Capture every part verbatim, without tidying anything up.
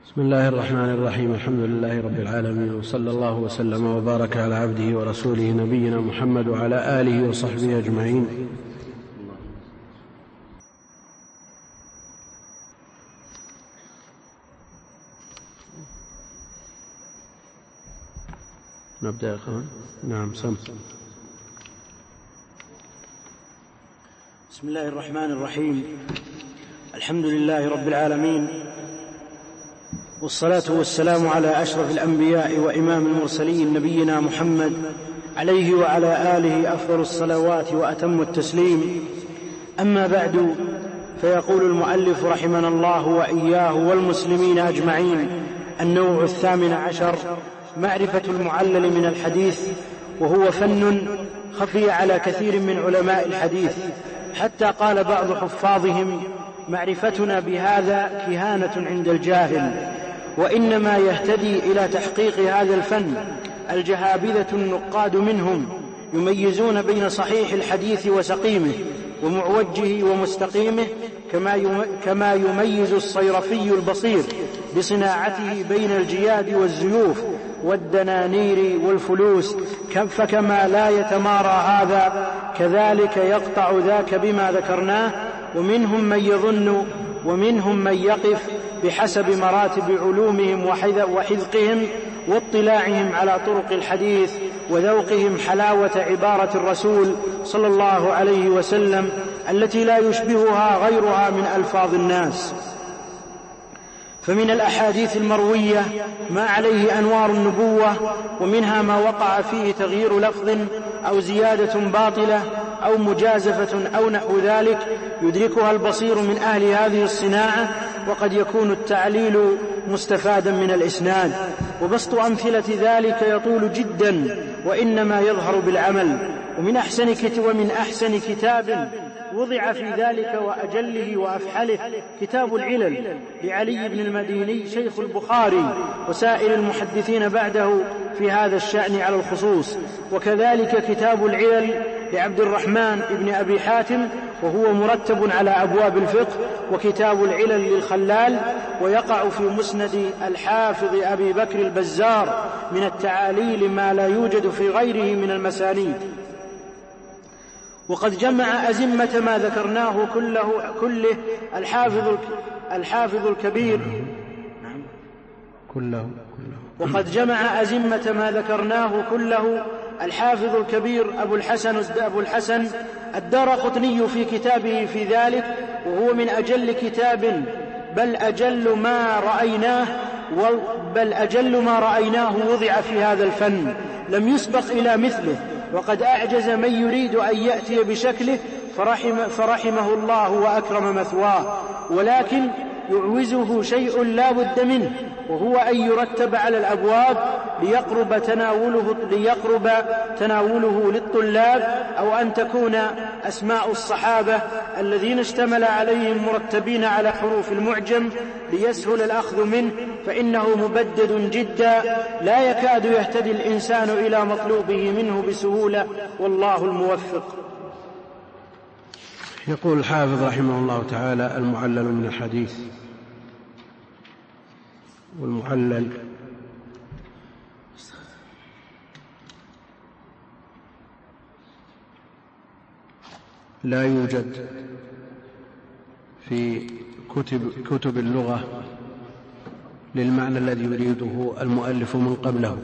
بسم الله الرحمن الرحيم. الحمد لله رب العالمين، وصلى الله وسلم وبارك على عبده ورسوله نبينا محمد وعلى آله وصحبه أجمعين. نبدأ يا أخوان. نعم سم. بسم الله الرحمن الرحيم. الحمد لله رب العالمين، والصلاة والسلام على أشرف الأنبياء وإمام المرسلين نبينا محمد عليه وعلى آله أفضل الصلوات وأتم التسليم. أما بعد، فيقول المؤلف رحمنا الله وإياه والمسلمين أجمعين: النوع الثامن عشر، معرفة المعلل من الحديث، وهو فن خفي على كثير من علماء الحديث، حتى قال بعض حفاظهم: معرفتنا بهذا كهانة عند الجاهل. وإنما يهتدي إلى تحقيق هذا الفن الجهابذة النقاد منهم، يميزون بين صحيح الحديث وسقيمه، ومعوجه ومستقيمه، كما يميز الصيرفي البصير بصناعته بين الجياد والزيوف والدنانير والفلوس. فكما لا يتمارى هذا، كذلك يقطع ذاك بما ذكرناه. ومنهم من يظن ومنهم من يقف بحسب مراتب علومهم وحذقهم واطلاعهم على طرق الحديث، وذوقهم حلاوة عبارة الرسول صلى الله عليه وسلم التي لا يشبهها غيرها من ألفاظ الناس. فمن الأحاديث المروية ما عليه أنوار النبوة، ومنها ما وقع فيه تغيير لفظ أو زيادة باطلة أو مجازفة أو نحو ذلك، يدركها البصير من أهل هذه الصناعة، وقد يكون التعليل مستفادا من الإسناد. وبسط أمثلة ذلك يطول جدا، وإنما يظهر بالعمل. ومن أحسن كتاب, ومن أحسن كتاب وضع في ذلك وأجله وأفحله كتاب العلل لعلي بن المديني شيخ البخاري وسائر المحدثين بعده في هذا الشأن على الخصوص. وكذلك كتاب العلل لعبد الرحمن بن أبي حاتم، وهو مرتب على أبواب الفقه. وكتاب العلل للخلال، ويقع في مسند الحافظ أبي بكر البزار من التعاليل ما لا يوجد في غيره من المسانيد. وقد جمع أزمة ما ذكرناه كله, كله الحافظ, الحافظ الكبير كله وقد جمع أزمة ما ذكرناه كله الحافظ الكبير أبو الحسن, أبو الحسن الدارقطني في كتابه في ذلك، وهو من أجل كتاب بل أجل ما رأيناه بل أجل ما رأيناه وضع في هذا الفن، لم يسبق إلى مثله. وقد أعجز من يريد أن يأتي بشكله، فرحم فرحمه الله وأكرم مثواه. ولكن يعوزه شيء لا بد منه، وهو أن يرتب على الأبواب ليقرب تناوله, ليقرب تناوله للطلاب، أو أن تكون أسماء الصحابة الذين اشتمل عليهم مرتبين على حروف المعجم ليسهل الأخذ منه، فإنه مبدد جدا لا يكاد يهتدي الإنسان إلى مطلوبه منه بسهولة، والله الموفق. يقول الحافظ رحمه الله تعالى: المعلل من الحديث. والمعلل لا يوجد في كتب, كتب اللغة للمعنى الذي يريده المؤلف من قبله،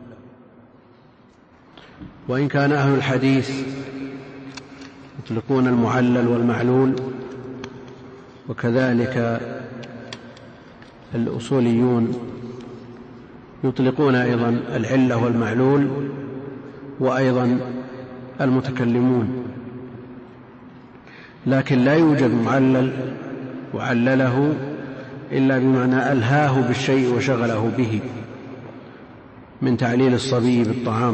وإن كان أهل الحديث يطلقون المعلل والمعلول، وكذلك الأصوليون يطلقون أيضا العلة والمعلول، وأيضا المتكلمون، لكن لا يوجد معلل وعلله إلا بمعنى ألهاه بالشيء وشغله به، من تعليل الصبي بالطعام.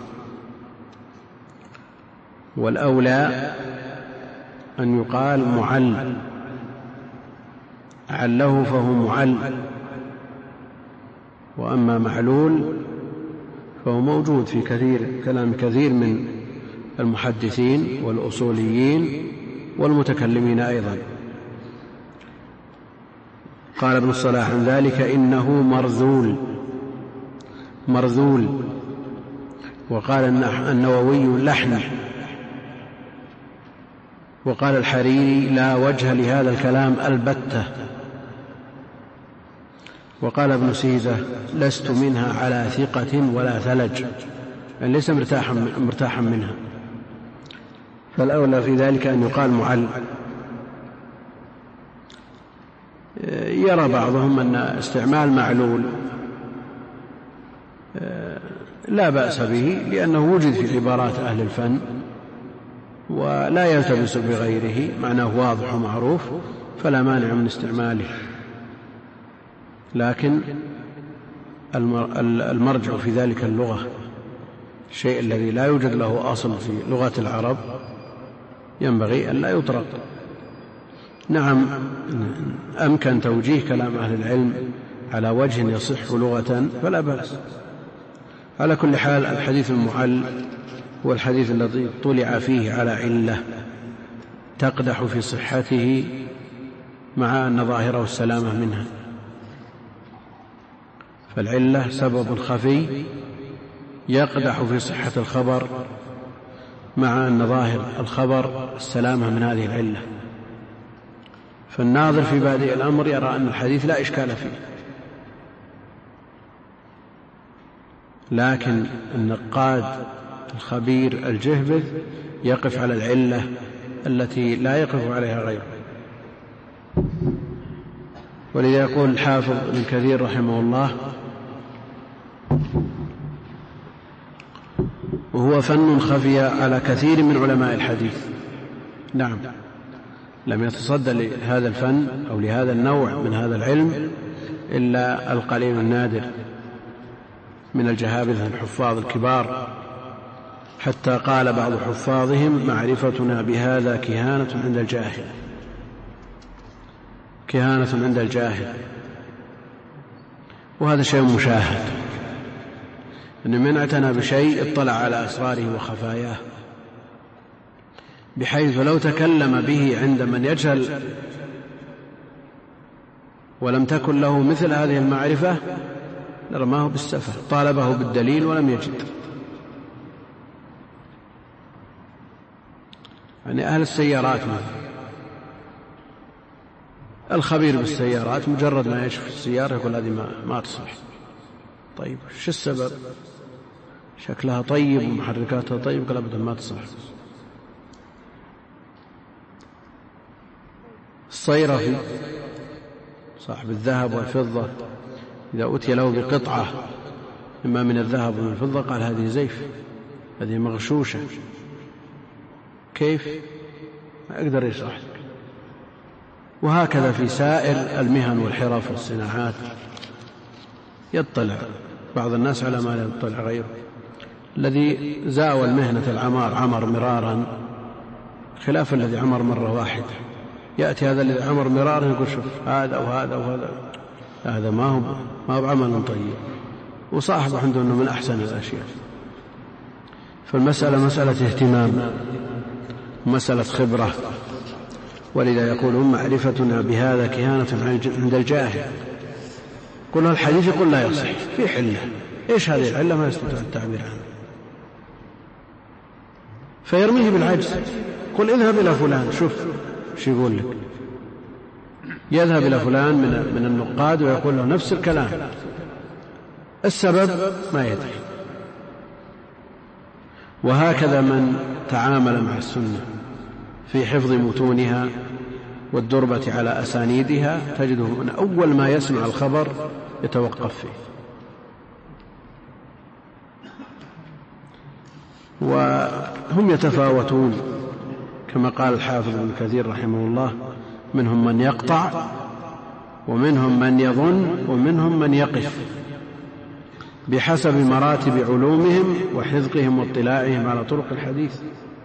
والأولى أن يقال معل، عله فهو معل. وأما معلول فهو موجود في كثير كلام كثير من المحدثين والأصوليين والمتكلمين أيضا. قال ابن الصلاح عن ذلك إنه مرذول مرذول وقال النووي لحن، وقال الحريري لا وجه لهذا الكلام البتة، وقال ابن سيزة لست منها على ثقة ولا ثلج، يعني ليس مرتاحا, مرتاحا منها، فالأولى في ذلك أن يقال معل. يرى بعضهم أن استعمال معلول لا بأس به لأنه وجد في عبارات أهل الفن ولا يلتبس بغيره، معناه واضح ومعروف فلا مانع من استعماله، لكن المرجع في ذلك اللغة، الشيء الذي لا يوجد له أصل في لغة العرب ينبغي أن لا يطرق. نعم أمكن توجيه كلام أهل العلم على وجه يصح لغة فلا بأس. على كل حال الحديث المعل هو الحديث الذي طلع فيه على علة تقدح في صحته مع أن ظاهره السلامة منها، فالعلة سبب خفي يقدح في صحة الخبر مع أن ظاهر الخبر السلامة من هذه العلة، فالناظر في بادئ الأمر يرى أن الحديث لا إشكال فيه، لكن النقاد الخبير الجهبذ يقف على العلة التي لا يقف عليها غيره. ولذا يقول الحافظ ابن كثير رحمه الله وهو فن خفي على كثير من علماء الحديث. نعم لم يتصدى لهذا الفن أو لهذا النوع من هذا العلم إلا القليل النادر من الجهابذة الحفاظ الكبار، حتى قال بعض حفاظهم معرفتنا بهذا كهانة عند الجاهل، كهانة عند الجاهل، وهذا شيء مشاهد، أن من اعتنى بشيء اطلع على أسراره وخفاياه، بحيث لو تكلم به عند من يجهل ولم تكن له مثل هذه المعرفة لرماه بالسفه، طالبه بالدليل ولم يجد. يعني أهل السيارات مثلا، الخبير بالسيارات مجرد ما يشوف السيارة يقول هذه ما, ما تصلح. طيب شو السبب؟ شكلها طيب ومحركاتها طيب، قال أبدا ما تصلح. الصيرفي صاحب الذهب والفضة إذا أتي له بقطعة إما من الذهب ومن الفضة قال هذه زيف، هذه مغشوشة، كيف؟ ما أقدر يشرح لك. وهكذا في سائر المهن والحرف والصناعات يطلع بعض الناس على ما لا يطلع غيره. الذي زاول مهنة العمار عمر مرارا خلاف الذي عمر مرة واحدة. يأتي هذا الذي عمر مرارا يقول شوف هذا وهذا وهذا، هذا ما هو ما هو عمل طيب، وصاحبه عنده أنه من أحسن الأشياء. فالمسألة مسألة اهتمام، مسألة خبرة. ولذا يقولون معرفتنا بهذا كهانة عند الجاهل. كل الحديث يقول لا يصح في حلة، إيش هذه العلة؟ ما يستطيع التعبير عنها، فيرميه بالعجز. قل اذهب إلى فلان شوف شو يقول لك، يذهب إلى فلان من, من النقاد ويقول له نفس الكلام، السبب ما يدري. وهكذا من تعامل مع السنة في حفظ متونها والدربة على أسانيدها تجده من أول ما يسمع الخبر يتوقف فيه. وهم يتفاوتون كما قال الحافظ ابن كثير رحمه الله، منهم من يقطع ومنهم من يظن ومنهم من يقف بحسب مراتب علومهم وحذقهم واطلاعهم على طرق الحديث.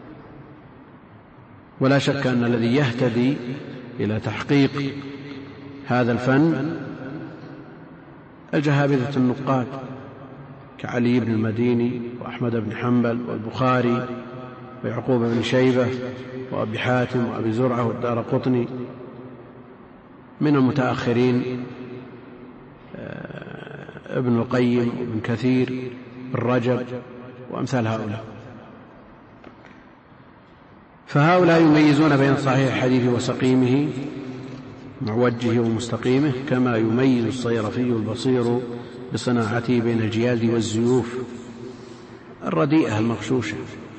ولا شك أن الذي يهتدي إلى تحقيق هذا الفن الجهابذة النقاد كعلي بن المديني وأحمد بن حنبل والبخاري ويعقوب بن شيبة وأبي حاتم وأبي زرعة والدارقطني من المتأخرين ابن القيم وابن كثير الرجب وأمثال هؤلاء. فهؤلاء يميزون بين صحيح الحديث وسقيمه معوجه ومستقيمه، كما يميز الصيرفي البصير بصناعته بين الجياد والزيوف الرديئة المغشوشة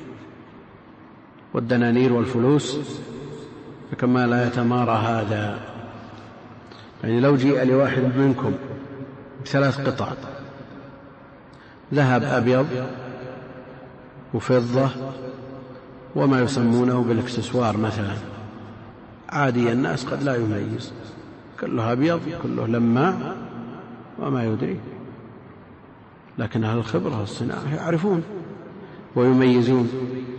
والدنانير والفلوس، فكما لا يتمارى هذا. يعني لو جيء لواحد منكم بثلاث قطع ذهب أبيض وفضة وما يسمونه بالاكسسوار مثلا، عادي الناس قد لا يميز، كله أبيض كله لماع وما يدري، لكن أهل الخبرة والصناعة يعرفون ويميزون.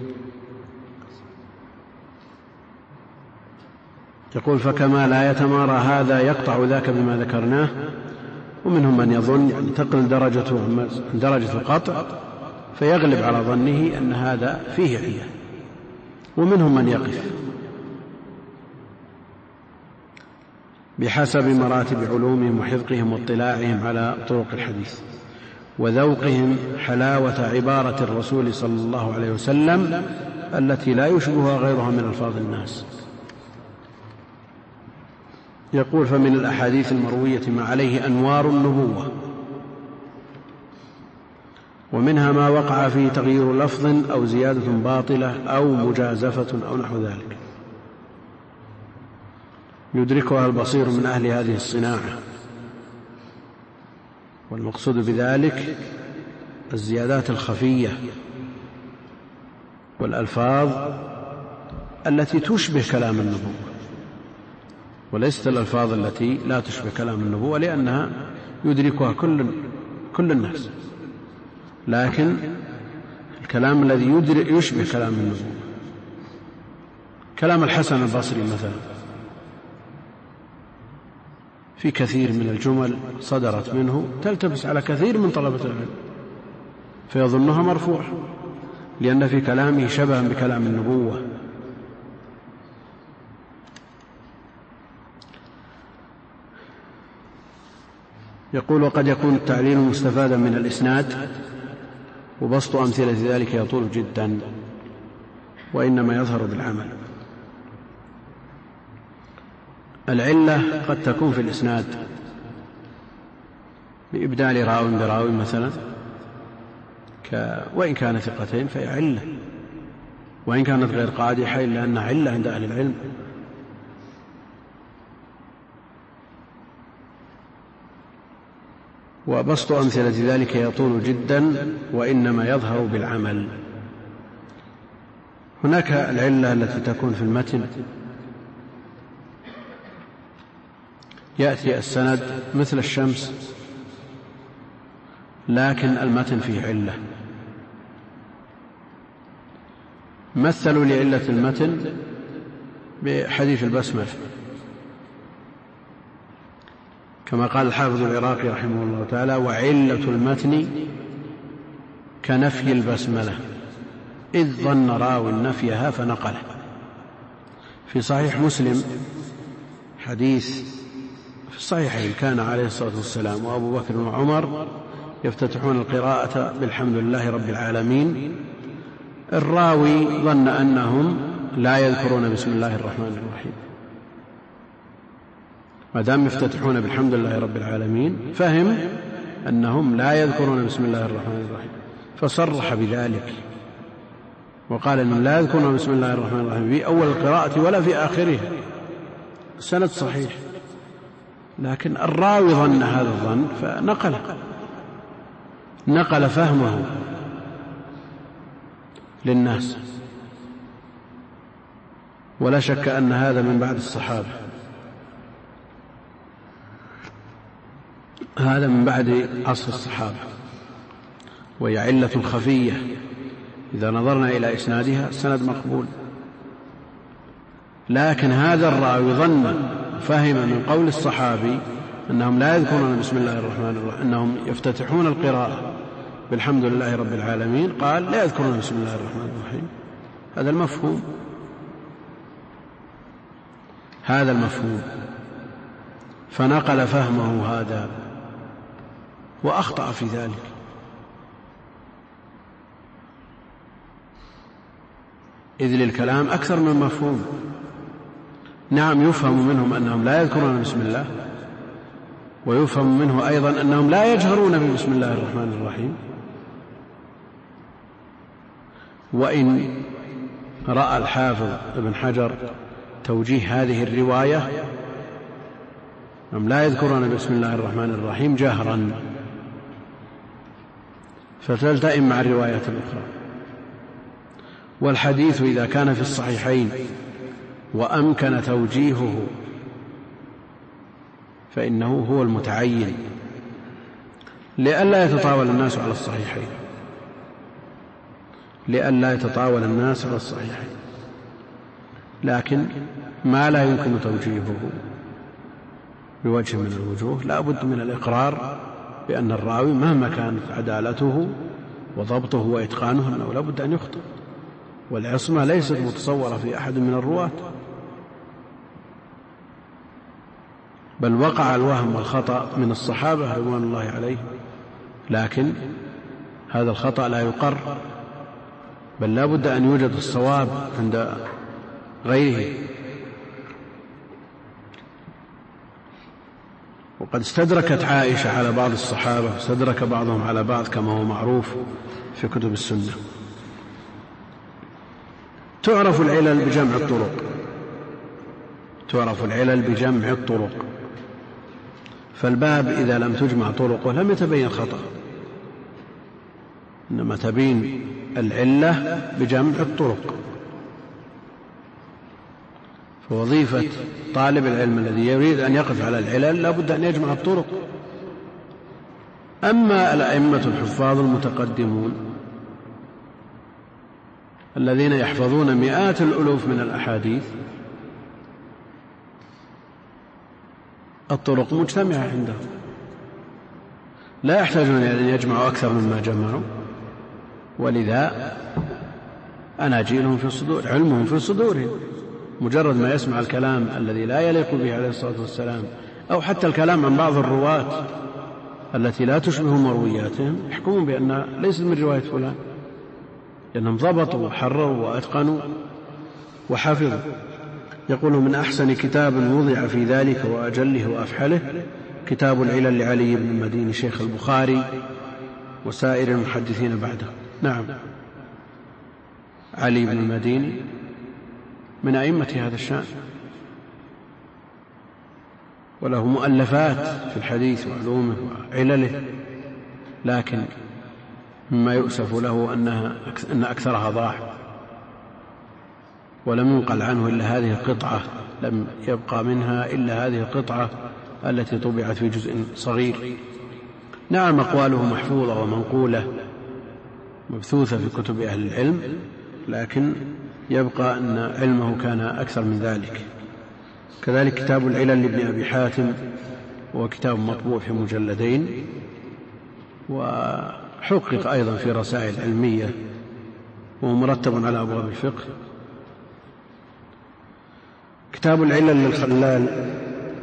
يقول فكما لا يتمارى هذا يقطع ذاك بما ذكرناه. ومنهم من يظن يعني تقل درجته درجة القطع فيغلب على ظنه أن هذا فيه علة، ومنهم من يقف بحسب مراتب علومهم وحفظهم واطلاعهم على طرق الحديث وذوقهم حلاوة عبارة الرسول صلى الله عليه وسلم التي لا يشبهها غيرها من ألفاظ الناس. يقول فمن الأحاديث المروية ما عليه أنوار النبوة، ومنها ما وقع فيه تغيير لفظ أو زيادة باطلة أو مجازفة أو نحو ذلك يدركها البصير من أهل هذه الصناعة. والمقصود بذلك الزيادات الخفية والألفاظ التي تشبه كلام النبوة، وليست الألفاظ التي لا تشبه كلام النبوة لأنها يدركها كل, كل الناس، لكن الكلام الذي يشبه كلام النبوة كلام الحسن البصري مثلا في كثير من الجمل صدرت منه تلتبس على كثير من طلبة العلم فيظنها مرفوع لأن في كلامه شبها بكلام النبوة. يقول وقد يكون التعليل مستفادا من الإسناد، وبسط أمثلة ذلك يطول جدا وإنما يظهر بالعمل. العلة قد تكون في الإسناد بإبدال راو براو مثلا، وإن كان ثقتين فهي علة، وإن كانت غير قادحة إلا أنها علة عند أهل العلم. وبسط أمثلة ذلك يطول جدا وإنما يظهر بالعمل. هناك العلة التي تكون في المتن، يأتي السند مثل الشمس لكن المتن فيه علة. مثلوا لعلة المتن بحديث البسملة كما قال الحافظ العراقي رحمه الله تعالى وعلة المتن كنفي البسملة إذ ظن راو نفيها فنقله. في صحيح مسلم حديث في الصحيحين كان عليه الصلاة والسلام وأبو بكر وعمر يفتتحون القراءة بالحمد لله رب العالمين، الراوي ظن أنهم لا يذكرون بسم الله الرحمن الرحيم، ما دام يفتتحون بالحمد لله رب العالمين فهم أنهم لا يذكرون بسم الله الرحمن الرحيم، فصرح بذلك وقال أنهم لا يذكرون بسم الله الرحمن الرحيم في أول القراءة ولا في آخرها. السند صحيح، لكن الراوي ظن هذا الظن فنقل نقل فهمه للناس، ولا شك أن هذا من بعد الصحابة، هذا من بعد عصر الصحابة، وهي علة خفية إذا نظرنا إلى إسنادها السند مقبول، لكن هذا الراوي ظن فهم من قول الصحابي أنهم لا يذكرون بسم الله الرحمن الرحيم، أنهم يفتتحون القراءة بالحمد لله رب العالمين، قال لا يذكرون بسم الله الرحمن الرحيم. هذا المفهوم هذا المفهوم فنقل فهمه هذا وأخطأ في ذلك. إذ للكلام أكثر من مفهوم. نعم يفهم منهم أنهم لا يذكرون بسم الله، ويفهم منه أيضا أنهم لا يجهرون ببسم الله الرحمن الرحيم. وإن رأى الحافظ ابن حجر توجيه هذه الرواية أنهم لا يذكرون بسم الله الرحمن الرحيم جهرا، فتلتئم مع الروايات الأخرى. والحديث إذا كان في الصحيحين وأمكن توجيهه فإنه هو المتعين، لئلا يتطاول الناس على الصحيحين لئلا يتطاول الناس على الصحيحين لكن ما لا يمكن توجيهه بوجه من الوجوه لا بد من الإقرار بأن الراوي مهما كانت عدالته وضبطه وإتقانه أنه لا بد أن يخطئ، والعصمة ليست متصورة في أحد من الرواة، بل وقع الوهم والخطأ من الصحابة رضوان الله عليهم، لكن هذا الخطأ لا يقر، بل لا بد أن يوجد الصواب عند غيره. وقد استدركت عائشة على بعض الصحابة، استدرك بعضهم على بعض كما هو معروف في كتب السنة. تعرف العلل بجمع الطرق تعرف العلل بجمع الطرق فالباب إذا لم تجمع طرقه لم يتبين خطأ، إنما تبين العلة بجمع الطرق. فوظيفة طالب العلم الذي يريد أن يقف على العلل لا بد أن يجمع الطرق. أما الأئمة الحفاظ المتقدمون الذين يحفظون مئات الألوف من الأحاديث الطرق مجتمعة عندهم، لا يحتاجون إلى أن يجمعوا أكثر مما جمعوا، ولذا أناجيلهم في الصدور، علمهم في صدورهم. مجرد ما يسمع الكلام الذي لا يليق به عليه الصلاة والسلام أو حتى الكلام عن بعض الرواة التي لا تشبه مروياتهم يحكمون بأنها ليست من رواية فلان، لأنهم ضبطوا وحرروا وأتقنوا وحفظوا. يقول من أحسن كتاب وضع في ذلك وأجله وأفحله كتاب العلل لعلي بن المديني شيخ البخاري وسائر المحدثين بعده. نعم، علي بن المديني من أئمة هذا الشأن، وله مؤلفات في الحديث وعلومه وعلله، لكن مما يؤسف له أنها أن أكثرها ضاع، ولم ينقل عنه إلا هذه القطعة، لم يبقى منها إلا هذه القطعة التي طبعت في جزء صغير. نعم، أقواله محفوظة ومنقولة مبثوثة في كتب أهل العلم، لكن يبقى أن علمه كان أكثر من ذلك. كذلك كتاب العلل لابن أبي حاتم وكتاب مطبوع في مجلدين، وحقق أيضا في رسائل علمية وهو مرتب على أبواب الفقه. كتاب العلل للخلال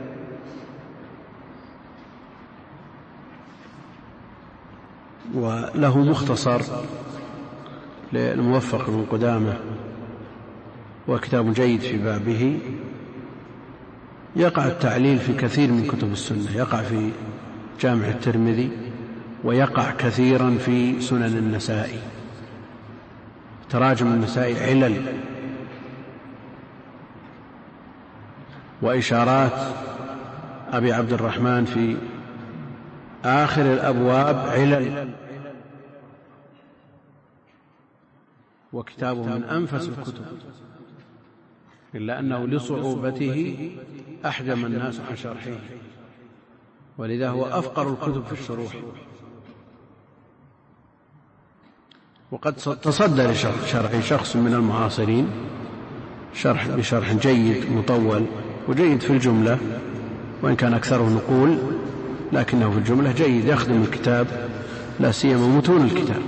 وله مختصر للموفق بن قدامة وكتاب جيد في بابه. يقع التعليل في كثير من كتب السنة، يقع في جامع الترمذي ويقع كثيرا في سنن النسائي، تراجم النسائي علل وإشارات أبي عبد الرحمن في آخر الأبواب علل، وكتابه من أنفس الكتب، إلا أنه لصعوبته أحجم الناس عن شرحه، ولذا هو أفقر الكتب في الشروح. وقد تصدى لشرح شخص من المعاصرين شرح بشرح جيد مطول وجيد في الجملة، وإن كان أكثره نقول لكنه في الجملة جيد يخدم الكتاب، لا سيما متون الكتاب،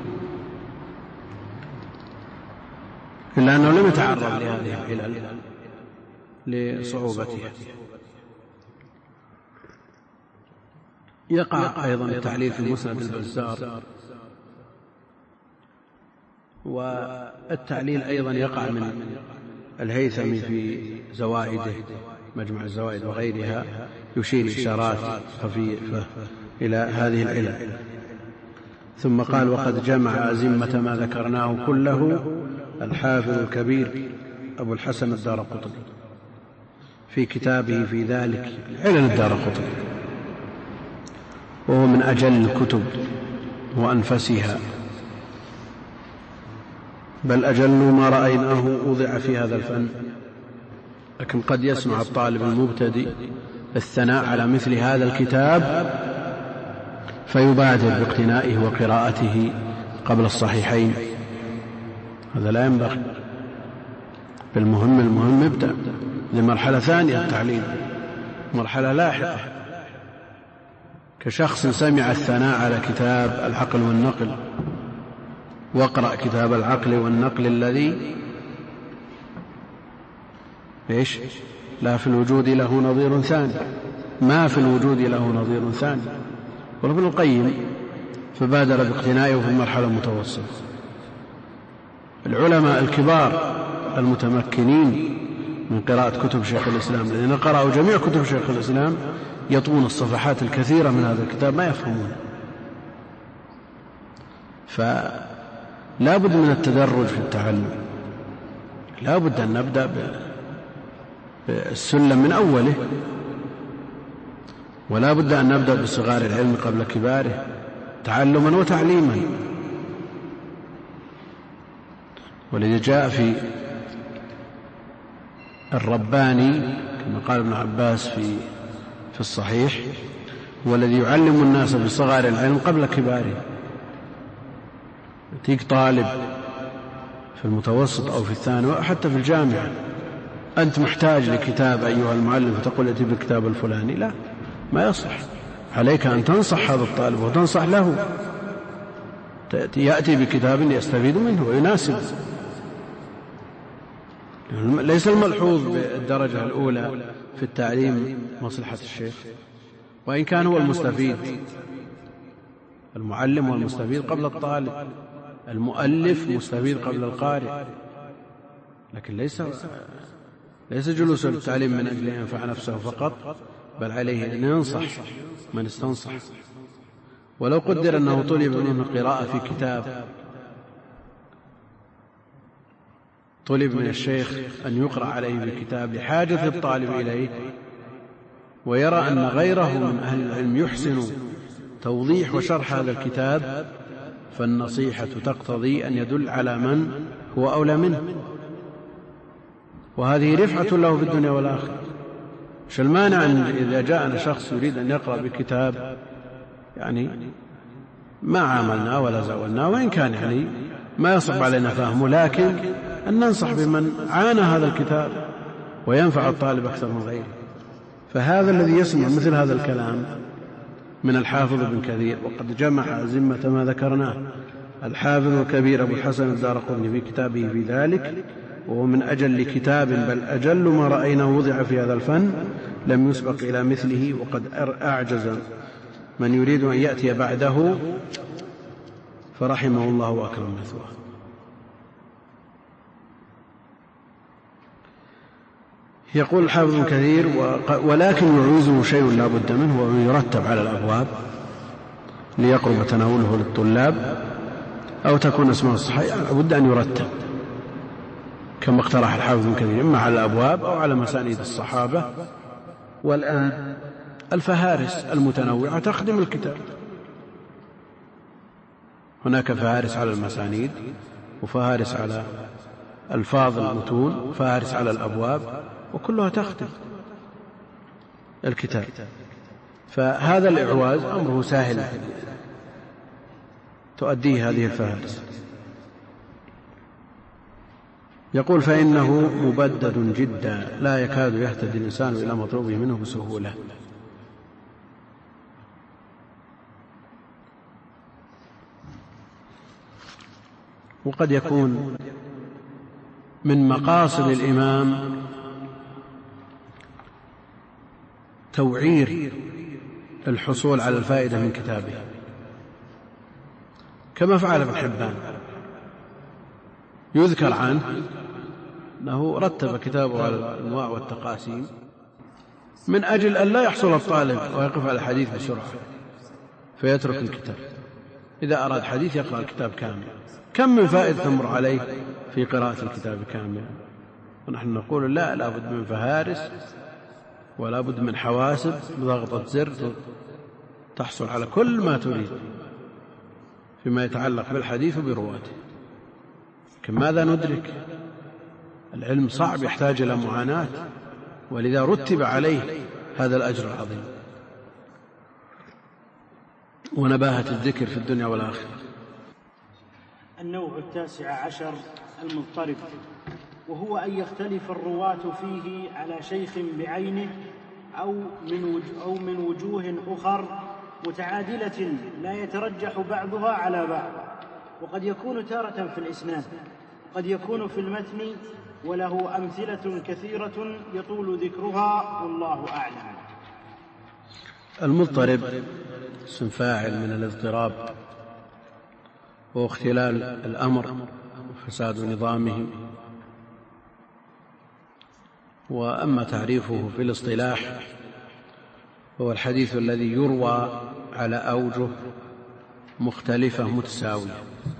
إلا أنه لم يتعرض لهذه العلل لصعوبتها. يقع أيضا التعليل في مسند البزار، والتعليل أيضا يقع من الهيثمي في زوائده، مجمع الزوائد وغيرها، يشير إشارات خفيفة إلى هذه العلل. ثم قال: وقد جمع أزمة ما ذكرناه كله الحافظ الكبير أبو الحسن الدارقطني في كتابه في ذلك، علل الدارقطني، وهو من أجل الكتب وأنفسها، بل أجل ما رأيناه وضع في هذا الفن. لكن قد يسمع الطالب المبتدئ الثناء على مثل هذا الكتاب فيبادر باقتنائه وقراءته قبل الصحيحين، هذا لا ينبغي. بالمهم المهم ابدأ لمرحلة ثانية، التعليم مرحلة لاحقة، كشخص سمع الثناء على كتاب العقل والنقل، واقرأ كتاب العقل والنقل الذي إيش؟ لا في الوجود له نظير ثاني، ما في الوجود له نظير ثاني. وابن القيم فبادر باقتنائه في المرحلة المتوسطة. العلماء الكبار المتمكنين من قراءة كتب شيخ الإسلام الذين قرأوا جميع كتب شيخ الإسلام يطوون الصفحات الكثيرة من هذا الكتاب ما يفهمون. فلا بد من التدرج في التعلم، لا بد أن نبدأ بالسلم من أوله، ولا بد أن نبدأ بصغار العلم قبل كباره تعلما وتعليما. ولذا جاء في الرباني كما قال ابن عباس في في الصحيح: هو الذي يعلم الناس بصغار العلم قبل كباره. يأتيك طالب في المتوسط أو في الثانوي أو حتى في الجامعة، أنت محتاج لكتاب أيها المعلم فتقول ائت بالكتاب الفلاني، لا، ما يصح. عليك أن تنصح هذا الطالب وتنصح له، يأتي بكتاب يستفيد منه ويناسب. ليس الملحوظ بالدرجة الأولى في التعليم مصلحة الشيخ، وإن كان هو المستفيد، المعلم والمستفيد قبل الطالب، المؤلف مستفيد قبل القارئ، لكن ليس ليس جلوس التعليم من أجل أن ينفع نفسه فقط، بل عليه أن ينصح من استنصح. ولو قدر أنه طلب منه قراءة في كتاب، طلب من الشيخ أن يقرأ عليه بكتاب لحاجة الطالب إليه، ويرى أن غيره من أهل العلم يحسن توضيح وشرح هذا الكتاب، فالنصيحة تقتضي أن يدل على من هو أولى منه، وهذه رفعة له في الدنيا والآخرة. مش المانع أن إذا جاءنا شخص يريد أن يقرأ بكتاب يعني ما عاملنا ولا زولنا، وإن كان يعني ما يصعب علينا فهمه، لكن أن ننصح بمن عانى هذا الكتاب وينفع الطالب أكثر من غيره. فهذا الذي يسمع مثل هذا الكلام من الحافظ ابن كثير، وقد جمع أزمة ما ذكرناه الحافظ الكبير أبو الحسن الدارقطني في كتابه في ذلك، وهو من أجل كتاب، بل أجل ما رأيناه وضع في هذا الفن، لم يسبق إلى مثله، وقد أعجز من يريد أن يأتي بعده، فرحمه الله وأكرم مثواه. يقول الحافظ كثير: ولكن يعوزه شيء لا بد منه، وأن يرتب على الأبواب ليقرب تناوله للطلاب، أو تكون اسمه الصحيح، لا بد أن يرتب كما اقترح الحافظ كثير، إما على الأبواب أو على مسانيد الصحابة. والآن الفهارس المتنوعة تخدم الكتاب، هناك فهارس على المسانيد، وفهارس على الفاظ المتون، وفهارس على الأبواب، وكلها تخدم الكتاب. فهذا الإعواز أمره سهل تؤديه هذه الفهارس. يقول: فإنه مبدد جدا، لا يكاد يهتدي الإنسان إلى مطلوبه منه بسهولة. وقد يكون من مقاصد الإمام توعير الحصول على الفائدة من كتابه، كما فعل ابن حبان. يذكر عنه أنه رتب كتابه على الأنواع والتقاسيم من أجل أن لا يحصل الطالب ويقف على الحديث بسرعة فيترك الكتاب. إذا أراد حديث يقرأ الكتاب كامل. كم من فائدة تمر عليه في قراءة الكتاب كاملا. ونحن نقول لا، لا بد من فهارس ولا بد من حواسب، بضغطة زر تحصل على كل ما تريد فيما يتعلق بالحديث وبرواته. لكن ماذا ندرك؟ العلم صعب، يحتاج إلى معاناة، ولذا رتب عليه هذا الأجر العظيم ونباهة الذكر في الدنيا والآخرة. النوع التاسع عشر المضطرب، وهو أن يختلف الرواة فيه على شيخ بعينه أو من أو من وجوه أخر متعادلة لا يترجح بعضها على بعض، وقد يكون تارة في الإسناد، قد يكون في المتن، وله أمثلة كثيرة يطول ذكرها والله أعلم. المضطرب اسم فاعل من الاضطراب، وهو اختلال الأمر وفساد نظامه. وأما تعريفه في الاصطلاح هو الحديث الذي يروى على أوجه مختلفة متساوية،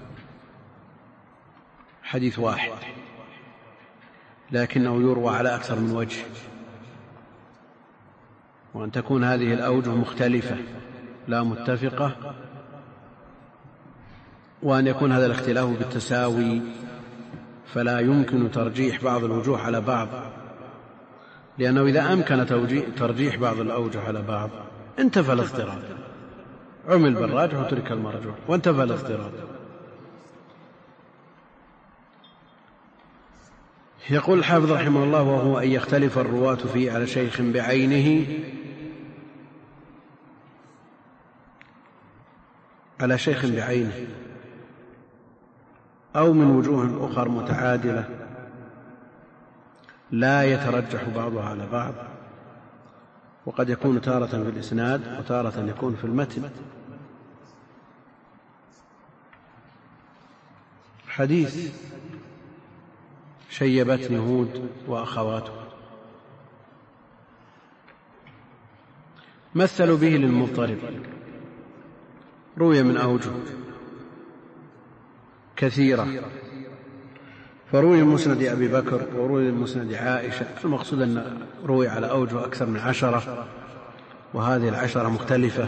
حديث واحد لكنه يروى على أكثر من وجه، وأن تكون هذه الأوجه مختلفة لا متفقة، وأن يكون هذا الاختلاف بالتساوي، فلا يمكن ترجيح بعض الوجوه على بعض، لأنه إذا أمكن ترجيح بعض الأوجه على بعض انتفى الاضطراب، عمل بالراجح وترك المرجوح وانتفى الاضطراب. يقول الحافظ رحمه الله: وهو أن يختلف الرواة فيه على شيخ بعينه على شيخ بعينه أو من وجوه أخرى متعادلة لا يترجح بعضها على بعض، وقد يكون تارة في الإسناد وتارة يكون في المتن. حديث شيبتني هود وأخواته مثلوا به للمضطرب، روي من أوجه كثيرة، فروي من مسند أبي بكر وروي من مسند عائشة، المقصود أن روي على أوجه أكثر من عشرة، وهذه العشرة مختلفة،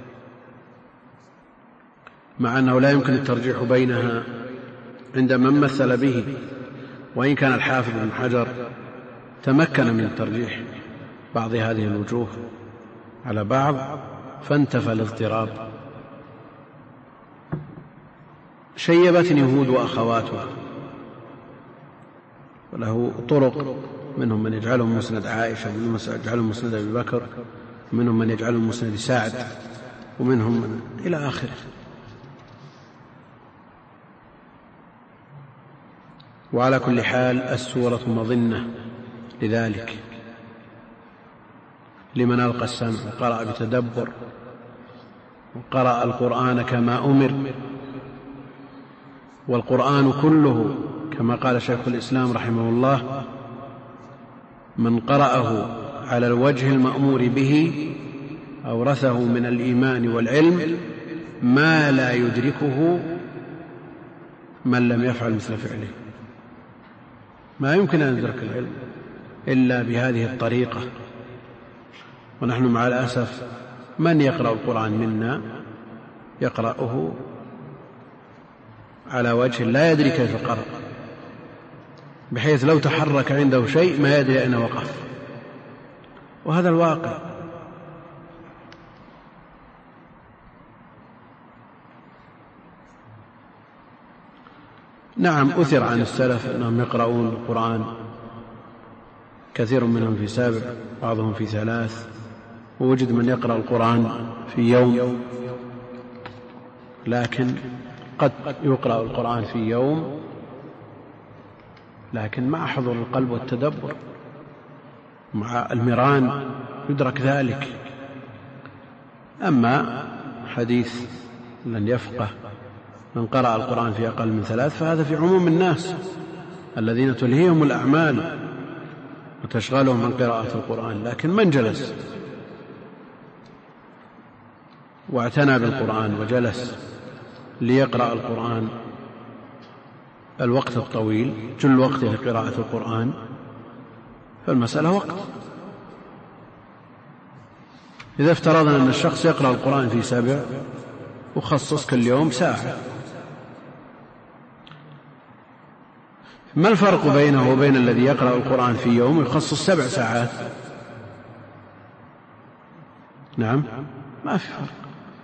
مع أنه لا يمكن الترجيح بينها عند من مثل به، وإن كان الحافظ بن حجر تمكن من ترجيح بعض هذه الوجوه على بعض فانتفى الاضطراب. شيبتني هود وأخواتها، وله طرق، منهم من يجعلهم مسند عائشة، ومنهم من يجعلهم مسند أبي بكر، ومنهم من يجعلهم مسند سعد، ومنهم من إلى آخره. وعلى كل حال السورة مظنة لذلك لمن ألقى السمع وقرأ بتدبر وقرأ القرآن كما أمر. والقرآن كله كما قال شيخ الإسلام رحمه الله: من قرأه على الوجه المأمور به أورثه من الإيمان والعلم ما لا يدركه من لم يفعل مثل فعله. ما يمكن أن ندرك العلم إلا بهذه الطريقة. ونحن مع الأسف من يقرأ القرآن منا يقرأه على وجه لا يدري كيف قرأ، بحيث لو تحرك عنده شيء ما يدري أين وقف، وهذا الواقع. نعم، أثر عن السلف أنهم يقرؤون القرآن، كثير منهم في سابع، بعضهم في ثلاث، ووجد من يقرأ القرآن في يوم، لكن قد يقرأ القرآن في يوم لكن مع حضور القلب أما حديث لن يفقه من قرأ القرآن في أقل من ثلاث فهذا في عموم الناس الذين تلهيهم الأعمال وتشغلهم عن قراءة القرآن. لكن من جلس واعتنى بالقرآن وجلس ليقرأ القرآن الوقت الطويل جل وقته لقراءة القرآن فالمسألة وقت. إذا افترضنا أن الشخص يقرأ القرآن في سبع وخصص كل يوم ساعة، ما الفرق بينه وبين الذي يقرأ القرآن في يوم ويخصص سبع ساعات؟ نعم، ما في فرق.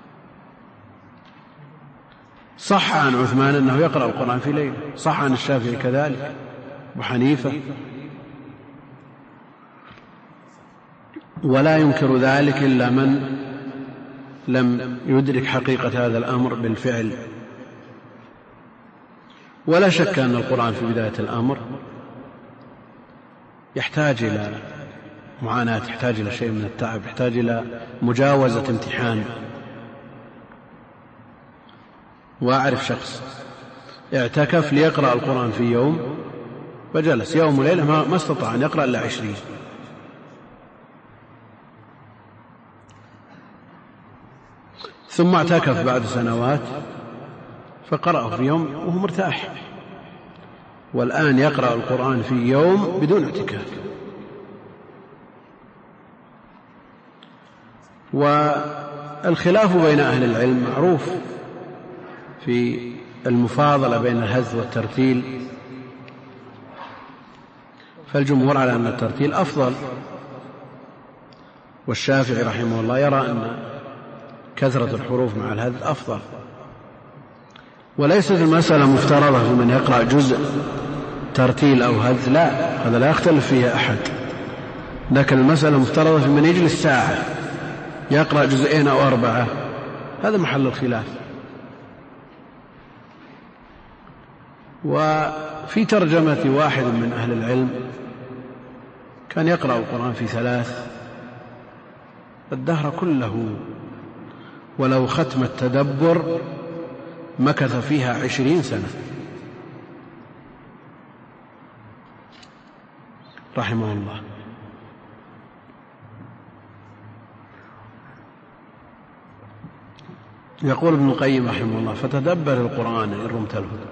صح عن عثمان أنه يقرأ القرآن في ليلة، صح عن الشافعي كذلك وحنيفة، ولا ينكر ذلك إلا من لم يدرك حقيقة هذا الأمر بالفعل. ولا شك أن القرآن في بداية الأمر يحتاج إلى معاناة، يحتاج إلى شيء من التعب، يحتاج إلى مجاوزة امتحان. وأعرف شخص اعتكف ليقرأ القرآن في يوم فجلس يوم وليلة ما استطاع أن يقرأ إلا عشرين، ثم اعتكف بعد سنوات فقرأه في يوم وهو مرتاح، والآن يقرأ القرآن في يوم بدون اعتكاف. والخلاف بين أهل العلم معروف في المفاضلة بين الهز والترتيل، فالجمهور على أن الترتيل أفضل، والشافعي رحمه الله يرى أن كثرة الحروف مع الهز أفضل. وليست المسألة مفترضة في من يقرأ جزء ترتيل أو هز، لا، هذا لا يختلف فيها أحد، لكن المسألة مفترضة في من يجلس ساعة يقرأ جزئين أو أربعة، هذا محل الخلاف. وفي ترجمة واحد من أهل العلم كان يقرأ القرآن في ثلاث الدهر كله، ولو ختم التدبر مكث فيها عشرين سنة رحمه الله. يقول ابن القيم رحمه الله: فتدبر القرآن إن رمت الهدى،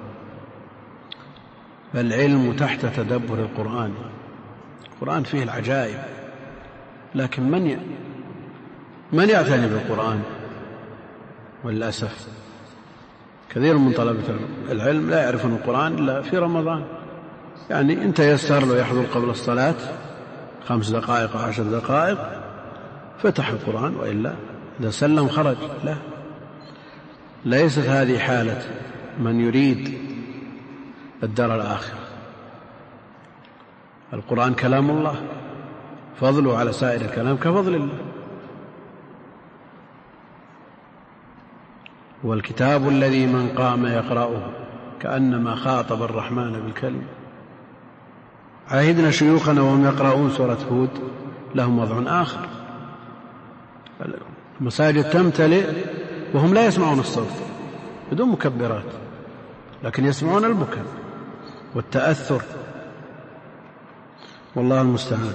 فالعلم تحت تدبر القرآن. القرآن فيه العجائب، لكن من ي... من يعتني بالقرآن؟ وللأسف كثير من طلبة العلم لا يعرفون القرآن إلا في رمضان، يعني إن تيسر له يحضر قبل الصلاة خمس دقائق أو عشر دقائق فتح القرآن، وإلا إذا سلم خرج. لا، ليست هذه حالة من يريد الدار الآخرة. القرآن كلام الله، فضله على سائر الكلام كفضل الله. والكتاب الذي من قام يقرأه كأنما خاطب الرحمن بالكلمة. عهدنا شيوخنا وهم يقرؤون سورة هود لهم وضع آخر. المساجد تمتلئ وهم لا يسمعون الصوت بدون مكبرات، لكن يسمعون البكاء والتأثر، والله المستعان.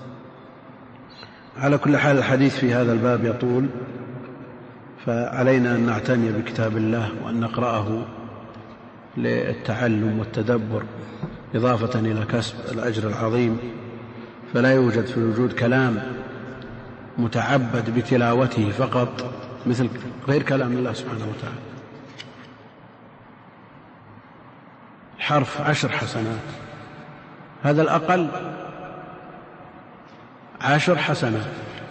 على كل حال الحديث في هذا الباب يطول، فعلينا أن نعتني بكتاب الله وأن نقرأه للتعلم والتدبر إضافة إلى كسب الأجر العظيم. فلا يوجد في الوجود كلام متعبد بتلاوته فقط مثل غير كلام الله سبحانه وتعالى. حرف عشر حسنات، هذا الأقل عشر حسنات،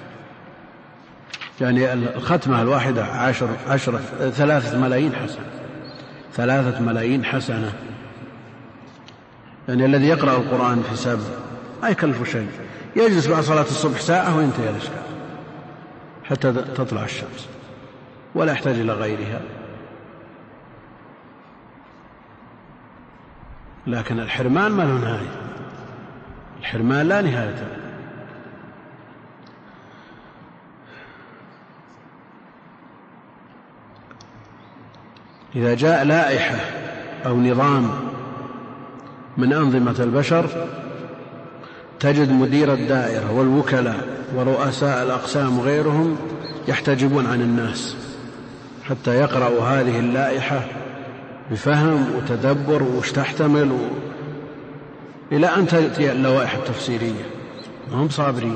يعني الختمة الواحدة عشر, عشر ثلاثة ملايين حسنة، ثلاثة ملايين حسنة. يعني الذي يقرأ القرآن في سبع ما يكلف شيء، يجلس بعد صلاة الصبح ساعة وينتهي الإشكال حتى تطلع الشمس، ولا يحتاج إلى غيرها. لكن الحرمان ما له نهاية، الحرمان لا نهاية له. إذا جاء لائحة أو نظام من أنظمة البشر تجد مدير الدائرة والوكلاء ورؤساء الأقسام وغيرهم يحتجبون عن الناس حتى يقرأوا هذه اللائحة بفهم وتدبر وش تحتمل و... إلى أن تأتي اللوائح التفسيرية وهم صابرين.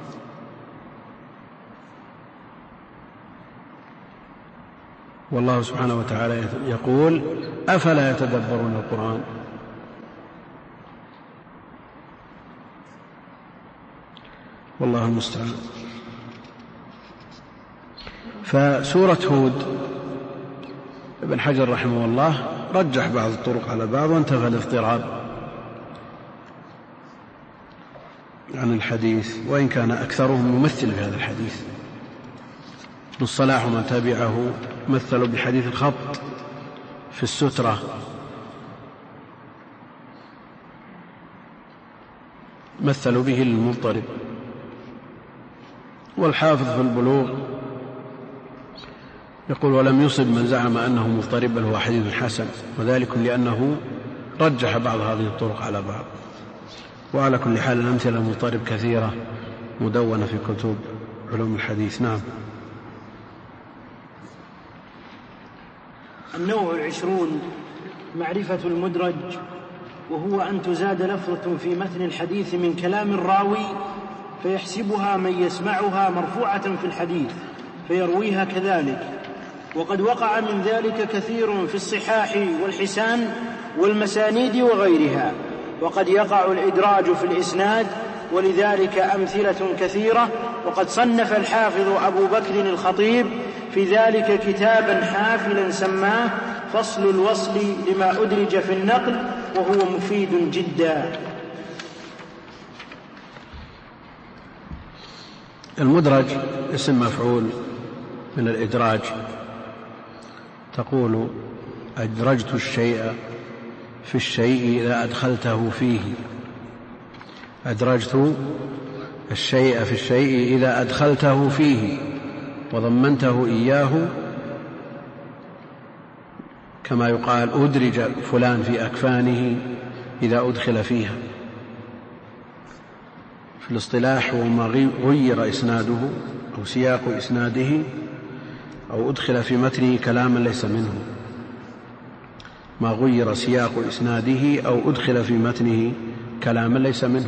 والله سبحانه وتعالى يقول أفلا يتدبرون القرآن. والله المستعان. فسورة هود ابن حجر رحمه الله رجح بعض الطرق على بعض وانتفى الاضطراب عن الحديث، وإن كان أكثرهم ممثل في هذا الحديث. ابن الصلاح ومن تبعه مثلوا بحديث الخط في السترة، مثلوا به للمضطرب. والحافظ في البلوغ يقول ولم يصب من زعم أنه مضطرب بل هو حديث حسن، وذلك لأنه رجح بعض هذه الطرق على بعض. وعلى كل حال الأمثلة المضطرب كثيرة مدونة في كتب علوم الحديث. نعم. النوع العشرون معرفة المدرج، وهو أن تزاد لفظة في متن الحديث من كلام الراوي فيحسبها من يسمعها مرفوعة في الحديث فيرويها كذلك. وقد وقع من ذلك كثير في الصحاح والحسان والمسانيد وغيرها، وقد يقع الإدراج في الإسناد، ولذلك أمثلة كثيرة. وقد صنف الحافظ أبو بكر الخطيب في ذلك كتابا حافلا سماه فصل الوصل لما أدرج في النقل، وهو مفيد جدا. المدرج اسم مفعول من الإدراج، تقول أدرجت الشيء في الشيء إذا أدخلته فيه. أدرجت الشيء في الشيء إذا أدخلته فيه وضمنته إياه، كما يقال أدرج فلان في أكفانه إذا أدخل فيها. في الاصطلاح هو ما غير إسناده أو سياق إسناده أو أدخل في متنه كلاما ليس منه، ما غير سياق إسناده أو أدخل في متنه كلاما ليس منه.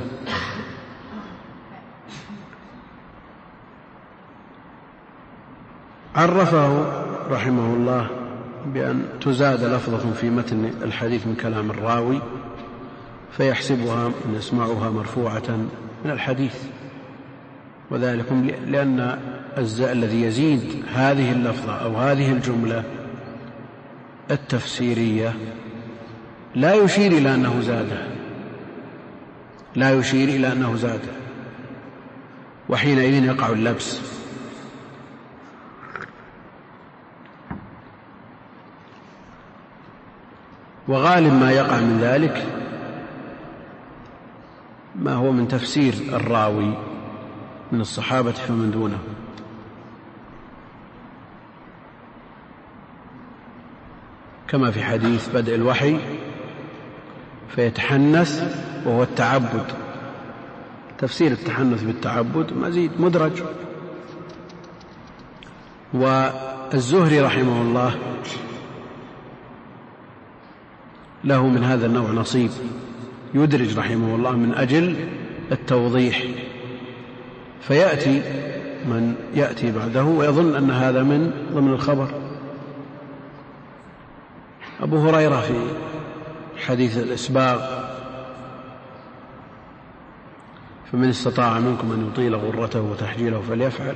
عرفه رحمه الله بأن تزاد لفظة في متن الحديث من كلام الراوي فيحسبها من يسمعها مرفوعة من الحديث، وذلك لأن الذي يزيد هذه اللفظة أو هذه الجملة التفسيرية لا يشير إلى أنه زاده، لا يشير إلى أنه زاده، وحينئذ يقع اللبس. وغالب ما يقع من ذلك ما هو من تفسير الراوي من الصحابة فمن دونه، كما في حديث بدء الوحي فيتحنث وهو التعبد. تفسير التحنث بالتعبد مزيد مدرج. والزهري رحمه الله له من هذا النوع نصيب، يدرج رحمه الله من أجل التوضيح، فيأتي من يأتي بعده ويظن أن هذا من ضمن الخبر. أبو هريرة في حديث الإسباغ فمن استطاع منكم أن يطيل غرته وتحجيله فليفعل،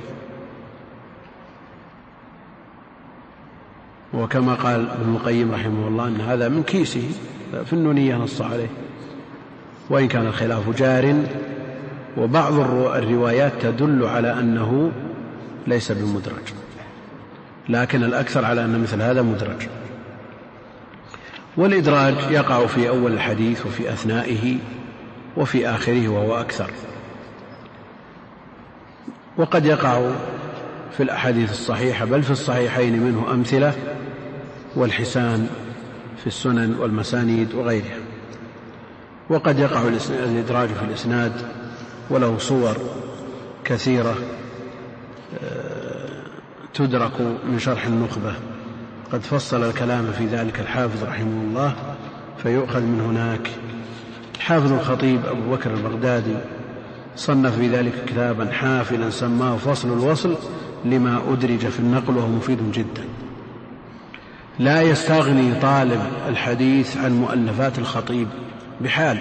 وكما قال ابن القيم رحمه الله أن هذا من كيسه، في النونية نص عليه، وإن كان الخلاف جار، وبعض الروايات تدل على أنه ليس بمدرج، لكن الأكثر على أن مثل هذا مدرج. والإدراج يقع في أول الحديث وفي أثنائه وفي آخره وهو أكثر، وقد يقع في الأحاديث الصحيحة، بل في الصحيحين منه أمثلة والحسان في السنن والمسانيد وغيرها. وقد يقع الإدراج في الإسناد وله صور كثيرة تدرك من شرح النخبة، قد فصل الكلام في ذلك الحافظ رحمه الله فيؤخذ من هناك. الحافظ الخطيب أبو بكر البغدادي صنف في ذلك كتابا حافلا سماه فصل الوصل لما أدرج في النقل، وهو مفيد جدا. لا يستغني طالب الحديث عن مؤلفات الخطيب بحال،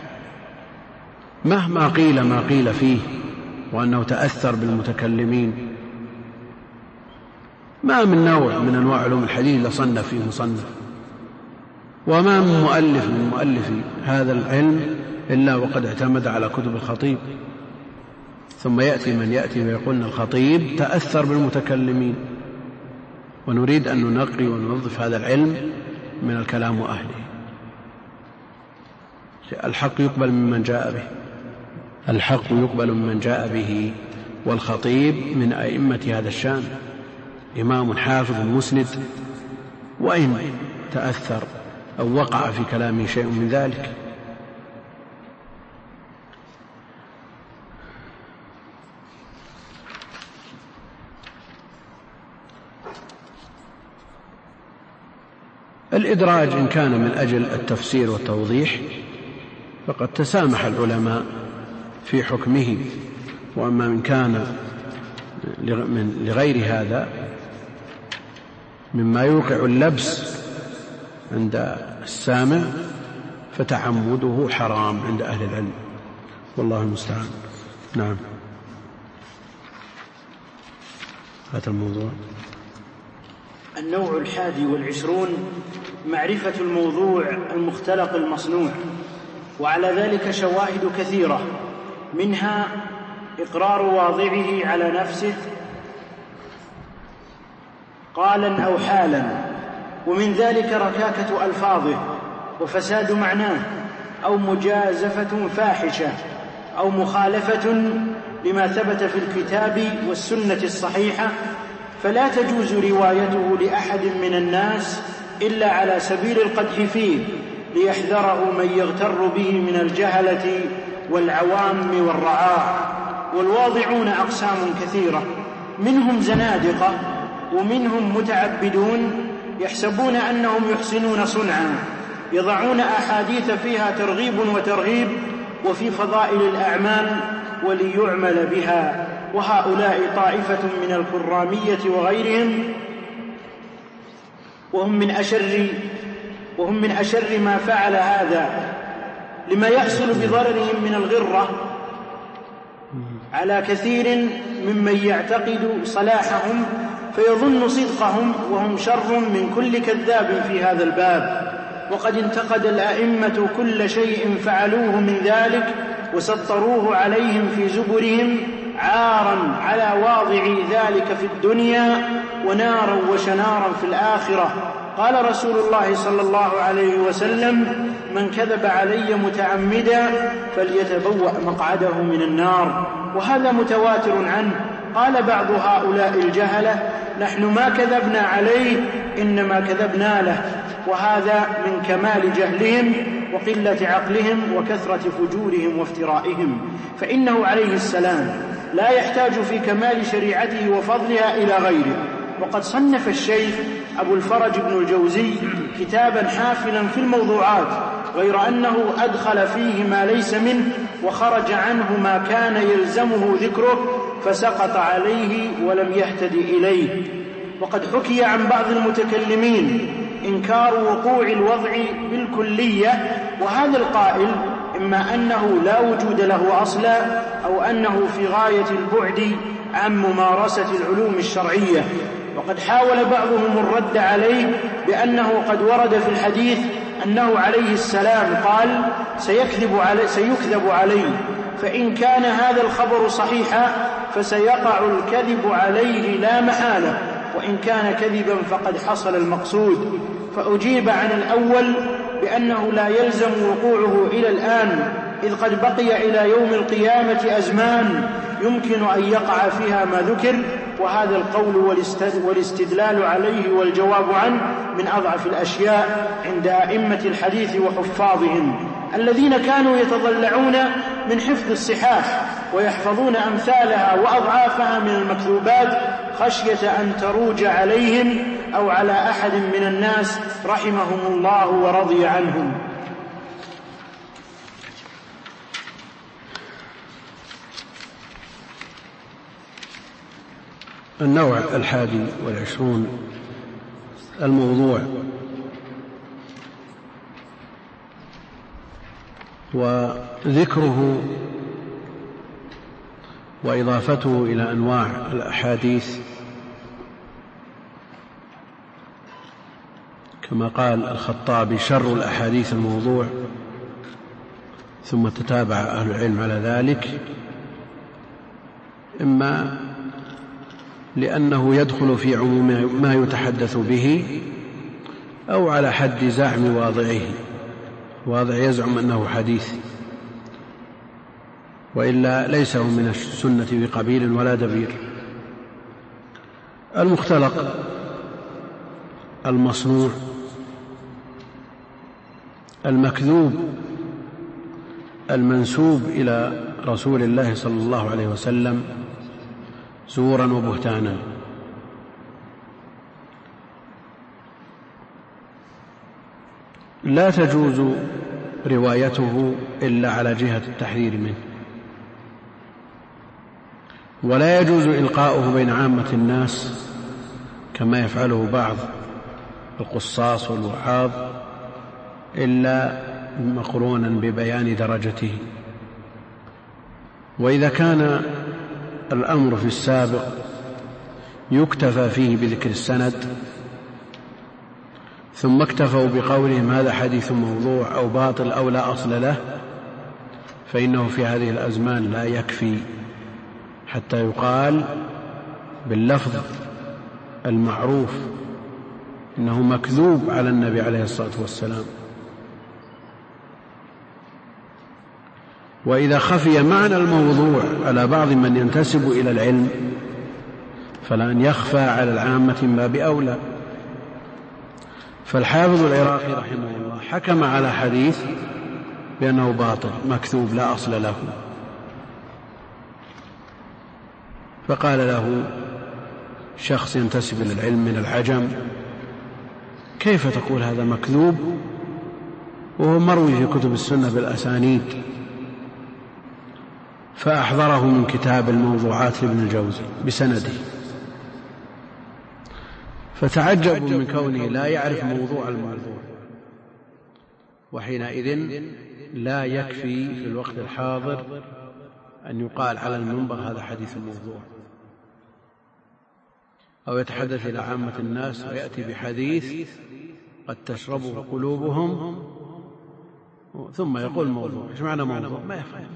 مهما قيل ما قيل فيه وأنه تأثر بالمتكلمين. ما من نوع من أنواع علوم الحديث لصنف فيه مصنف، وما من مؤلف من مؤلفي هذا العلم إلا وقد اعتمد على كتب الخطيب. ثم يأتي من يأتي ويقول أن الخطيب تأثر بالمتكلمين، ونريد أن ننقي وننظف هذا العلم من الكلام وأهله. الحق يقبل ممن جاء به، الحق يقبل ممن جاء به، والخطيب من أئمة هذا الشان، إمام حافظ مسند، وإن تأثر أو وقع في كلامه شيء من ذلك. الإدراج إن كان من أجل التفسير والتوضيح فقد تسامح العلماء في حكمه، وأما من كان لغير هذا مما يوقع اللبس عند السامع فتعمده حرام عند أهل العلم، والله المستعان. نعم، هذا الموضوع. النوع الحادي والعشرون معرفة الموضوع المختلق المصنوع، وعلى ذلك شواهد كثيرة، منها إقرار واضعه على نفسه قالا أو حالا، ومن ذلك ركاكة ألفاظه وفساد معناه، أو مجازفة فاحشة، أو مخالفة لما ثبت في الكتاب والسنة الصحيحة، فلا تجوز روايته لأحد من الناس إلا على سبيل القدح فيه، ليحذره من يغتر به من الجهلة والعوام والرعاع. والواضعون أقسام كثيرة، منهم زنادقة ومنهم متعبدون يحسبون أنهم يحسنون صنعا، يضعون أحاديث فيها ترغيب وترهيب وفي فضائل الأعمال وليعمل بها. وهؤلاء طائفة من الكرامية وغيرهم، وهم من أشر وهم من أشر ما فعل هذا، لما يحصل بضررهم من الغرة على كثير ممن يعتقد صلاحهم فيظن صدقهم، وهم شر من كل كذاب في هذا الباب. وقد انتقد الأئمة كل شيء فعلوه من ذلك وسطروه عليهم في زبرهم، عارا على واضع ذلك في الدنيا ونارا وشنارا في الآخرة. قال رسول الله صلى الله عليه وسلم: من كذب علي متعمدا فليتبوأ مقعده من النار. وهذا متواتر عنه. قال بعض هؤلاء الجهلة: نحن ما كذبنا عليه، إنما كذبنا له. وهذا من كمال جهلهم وقلة عقلهم وكثرة فجورهم وافترائهم، فإنه عليه السلام لا يحتاج في كمال شريعته وفضلها إلى غيره. وقد صنف الشيخ أبو الفرج بن الجوزي كتابا حافلا في الموضوعات، غير أنه أدخل فيه ما ليس منه وخرج عنه ما كان يلزمه ذكره، فسقط عليه ولم يهتد إليه. وقد حكي عن بعض المتكلمين إنكار وقوع الوضع بالكلية، وهذا القائل إما أنه لا وجود له أصلا، أو أنه في غاية البعد عن ممارسة العلوم الشرعية. وقد حاول بعضهم الرد عليه بأنه قد ورد في الحديث أنه عليه السلام قال: سيكذب علي سيكذب عليه، فإن كان هذا الخبر صحيحا فسيقع الكذب عليه لا محالة، وإن كان كذبا فقد حصل المقصود. فأجيب عن الأول بأنه لا يلزم وقوعه إلى الآن، إذ قد بقي إلى يوم القيامة أزمان يمكن أن يقع فيها ما ذكر، وهذا القول والاستدلال عليه والجواب عنه من أضعف الأشياء عند أئمة الحديث وحفاظهم الذين كانوا يتضلعون من حفظ الصحاح ويحفظون أمثالها وأضعافها من المكذوبات خشية أن تروج عليهم أو على أحد من الناس رحمهم الله ورضي عنهم. النوع الحادي والعشرون الموضوع، وذكره وإضافته إلى أنواع الأحاديث كما قال الخطابي: شر الأحاديث الموضوع. ثم تتابع أهل العلم على ذلك، إما لأنه يدخل في عموم ما يتحدث به، أو على حد زعم واضعه، واضع يزعم أنه حديث، وإلا ليس هو من السنة بقبيل ولا دبير. المختلق، المصنوع، المكذوب، المنسوب إلى رسول الله صلى الله عليه وسلم زورا وبهتانا. لا تجوز روايته إلا على جهة التحذير منه، ولا يجوز إلقاؤه بين عامة الناس كما يفعله بعض القصاص والوعاظ إلا مقرونا ببيان درجته. وإذا كان الأمر في السابق يكتفى فيه بذكر السند، ثم اكتفوا بقولهم هذا حديث موضوع أو باطل أو لا أصل له، فإنه في هذه الأزمان لا يكفي حتى يقال باللفظ المعروف إنه مكذوب على النبي عليه الصلاة والسلام. وإذا خفي معنى الموضوع على بعض من ينتسب إلى العلم فلن يخفى على العامة من باب أولى. فالحافظ العراقي رحمه الله حكم على حديث بأنه باطل مكذوب لا أصل له، فقال له شخص ينتسب إلى العلم من العجم: كيف تقول هذا مكذوب وهو مروي في كتب السنة بالأسانيد؟ فأحضره من كتاب الموضوعات لابن الجوزي بسنده، فتعجبوا من كونه لا يعرف موضوع الموضوع. وحينئذ لا يكفي في الوقت الحاضر أن يقال على المنبر هذا حديث موضوع، أو يتحدث إلى عامة الناس ويأتي بحديث قد تشربه قلوبهم ثم يقول موضوع. إيش معنى موضوع؟ ما يفهم.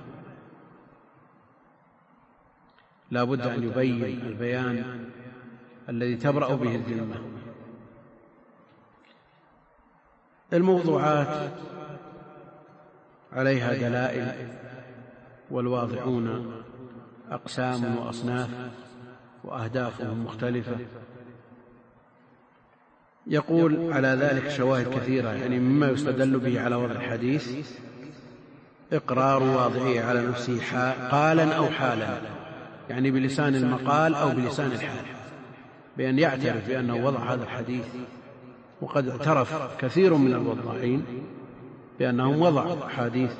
لا بد أن يبين البيان الذي تبرأ به الذمة. الموضوعات عليها دلائل، والواضعون أقسام وأصناف وأهدافهم مختلفة. يقول على ذلك شواهد كثيرة، يعني مما يستدل به على وضع الحديث إقرار واضعه على نفسه قالا أو حالا، يعني بلسان المقال أو بلسان الحال، بأن يعترف بأنه وضع هذا الحديث. وقد اعترف كثير من الوضاعين بأنهم وضعوا حديث،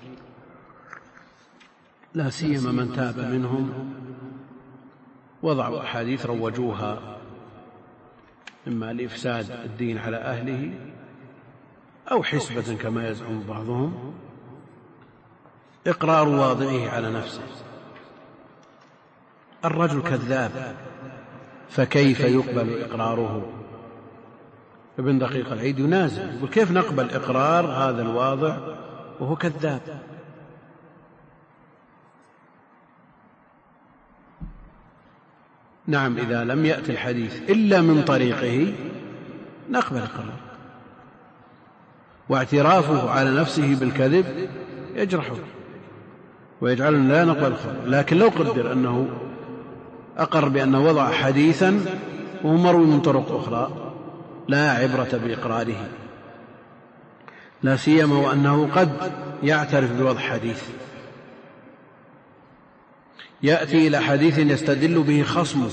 لا سيما من تاب منهم، وضعوا أحاديث روجوها إما لإفساد الدين على أهله أو حسبة كما يزعم بعضهم. إقرار واضعه على نفسه. الرجل كذاب فكيف يقبل إقراره؟ ابن دقيق العيد ينازل يقول: كيف نقبل إقرار هذا الواضع وهو كذاب؟ نعم، إذا لم يأتي الحديث إلا من طريقه نقبل إقرار، واعترافه على نفسه بالكذب يجرحه ويجعلنا لا نقبل الخبر. لكن لو قدر أنه أقر بأنه وضع حديثا وهو مروي من طرق أخرى لا عبرة بإقراره، لا سيما وأنه قد يعترف بوضع حديث، يأتي إلى حديث يستدل به خصمه،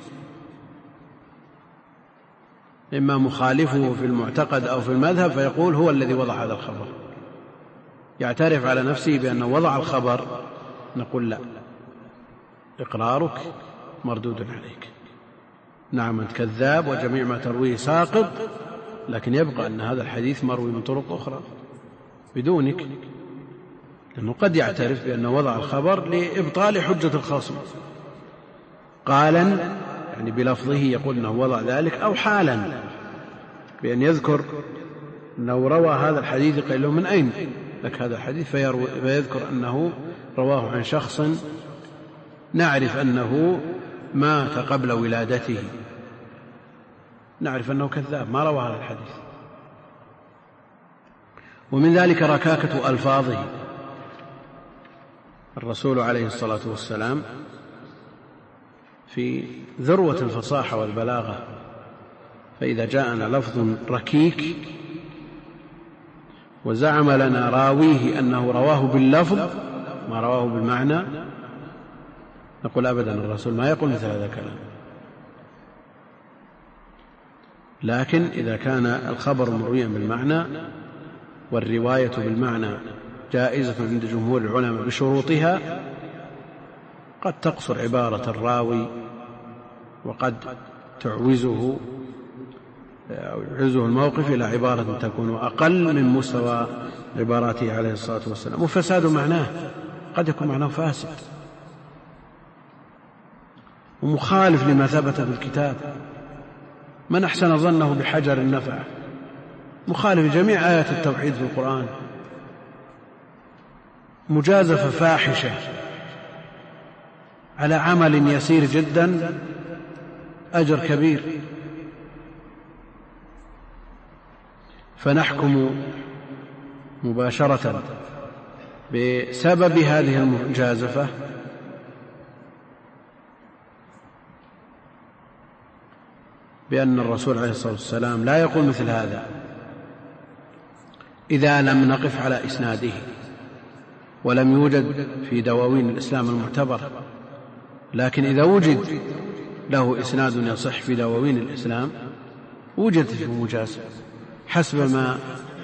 إما مخالفه في المعتقد أو في المذهب، فيقول هو الذي وضع هذا الخبر، يعترف على نفسه بأنه وضع الخبر، نقول لا، إقرارك مردود عليك. نعم أنت كذاب وجميع ما ترويه ساقط، لكن يبقى أن هذا الحديث مروي من طرق أخرى بدونك، لأنه قد يعترف بأنه وضع الخبر لإبطال حجة الخصم قالا، يعني بلفظه يقول أنه وضع ذلك، أو حالا بأن يذكر أنه روى هذا الحديث، قيل له من أين لك هذا الحديث، فيذكر أنه رواه عن شخص نعرف أنه مات قبل ولادته، نعرف أنه كذاب ما روى هذا الحديث. ومن ذلك ركاكة ألفاظه. الرسول عليه الصلاة والسلام في ذروة الفصاحة والبلاغة، فإذا جاءنا لفظ ركيك وزعم لنا راويه أنه رواه باللفظ ما رواه بالمعنى، نقول أبدا الرسول ما يقول مثل هذا الكلام. لكن إذا كان الخبر مرويا بالمعنى والرواية بالمعنى جائزة عند جمهور العلماء بشروطها، قد تقصر عبارة الراوي وقد تعوزه يعوزه الموقف إلى عبارة تكون أقل من مستوى عباراته عليه الصلاة والسلام. وفساد معناه قد يكون معناه فاسد ومخالف لما ثبت في الكتاب. من أحسن ظنه بحجر النفع، مخالف جميع آيات التوحيد في القرآن، مجازفة فاحشة على عمل يسير جدا أجر كبير. فنحكم مباشرة بسبب هذه المجازفة بأن الرسول عليه الصلاة والسلام لا يقول مثل هذا إذا لم نقف على إسناده ولم يوجد في دواوين الإسلام المعتبرة. لكن إذا وجد له إسناد يصح في دواوين الإسلام وجدت في مجازفة حسب ما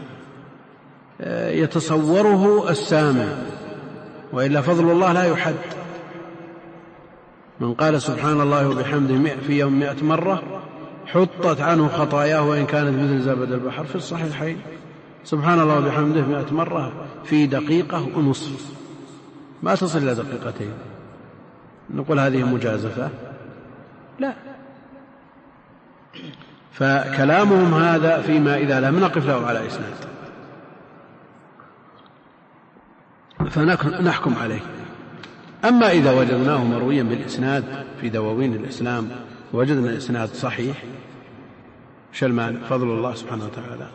يتصوره السامع، وإلا فضل الله لا يحد. من قال سبحان الله وبحمده في يوم مئة مرة حطت عنه خطاياه وإن كانت مثل زبد البحر، في الصحيحين. سبحان الله وبحمده مئة مرة في دقيقة ونصف، ما تصل إلى دقيقتين، نقول هذه مجازفة؟ لا. فكلامهم هذا فيما إذا لم نقف له على إسناد فنحكم عليه. أما إذا وجدناه مرويا بالإسناد في دواوين الإسلام وجدنا الإسناد صحيح، شلمان فضل الله سبحانه وتعالى.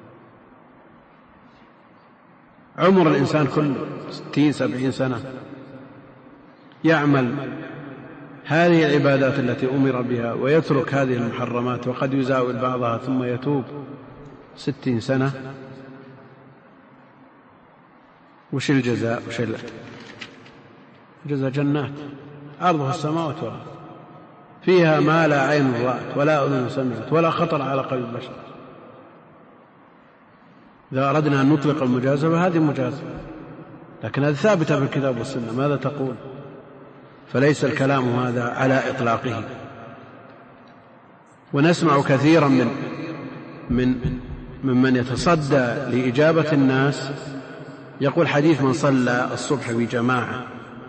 عمر الإنسان كله ستين سبعين سنة يعمل هذه العبادات التي أمر بها ويترك هذه المحرمات وقد يزاول بعضها ثم يتوب ستين سنة، وش الجزاء؟ وش الجزاء؟ جنات عرضها السماوات والأرض فيها ما لا عين رأت ولا أذن سمعت ولا خطر على قلب البشر. إذا أردنا أن نطلق المجازفة هذه مجازفة، لكن هذه ثابتة في الكتاب والسنة. ماذا تقول؟ فليس الكلام هذا على إطلاقه. ونسمع كثيرا من من ممن يتصدى لإجابة الناس يقول حديث من صلى الصبح في جماعة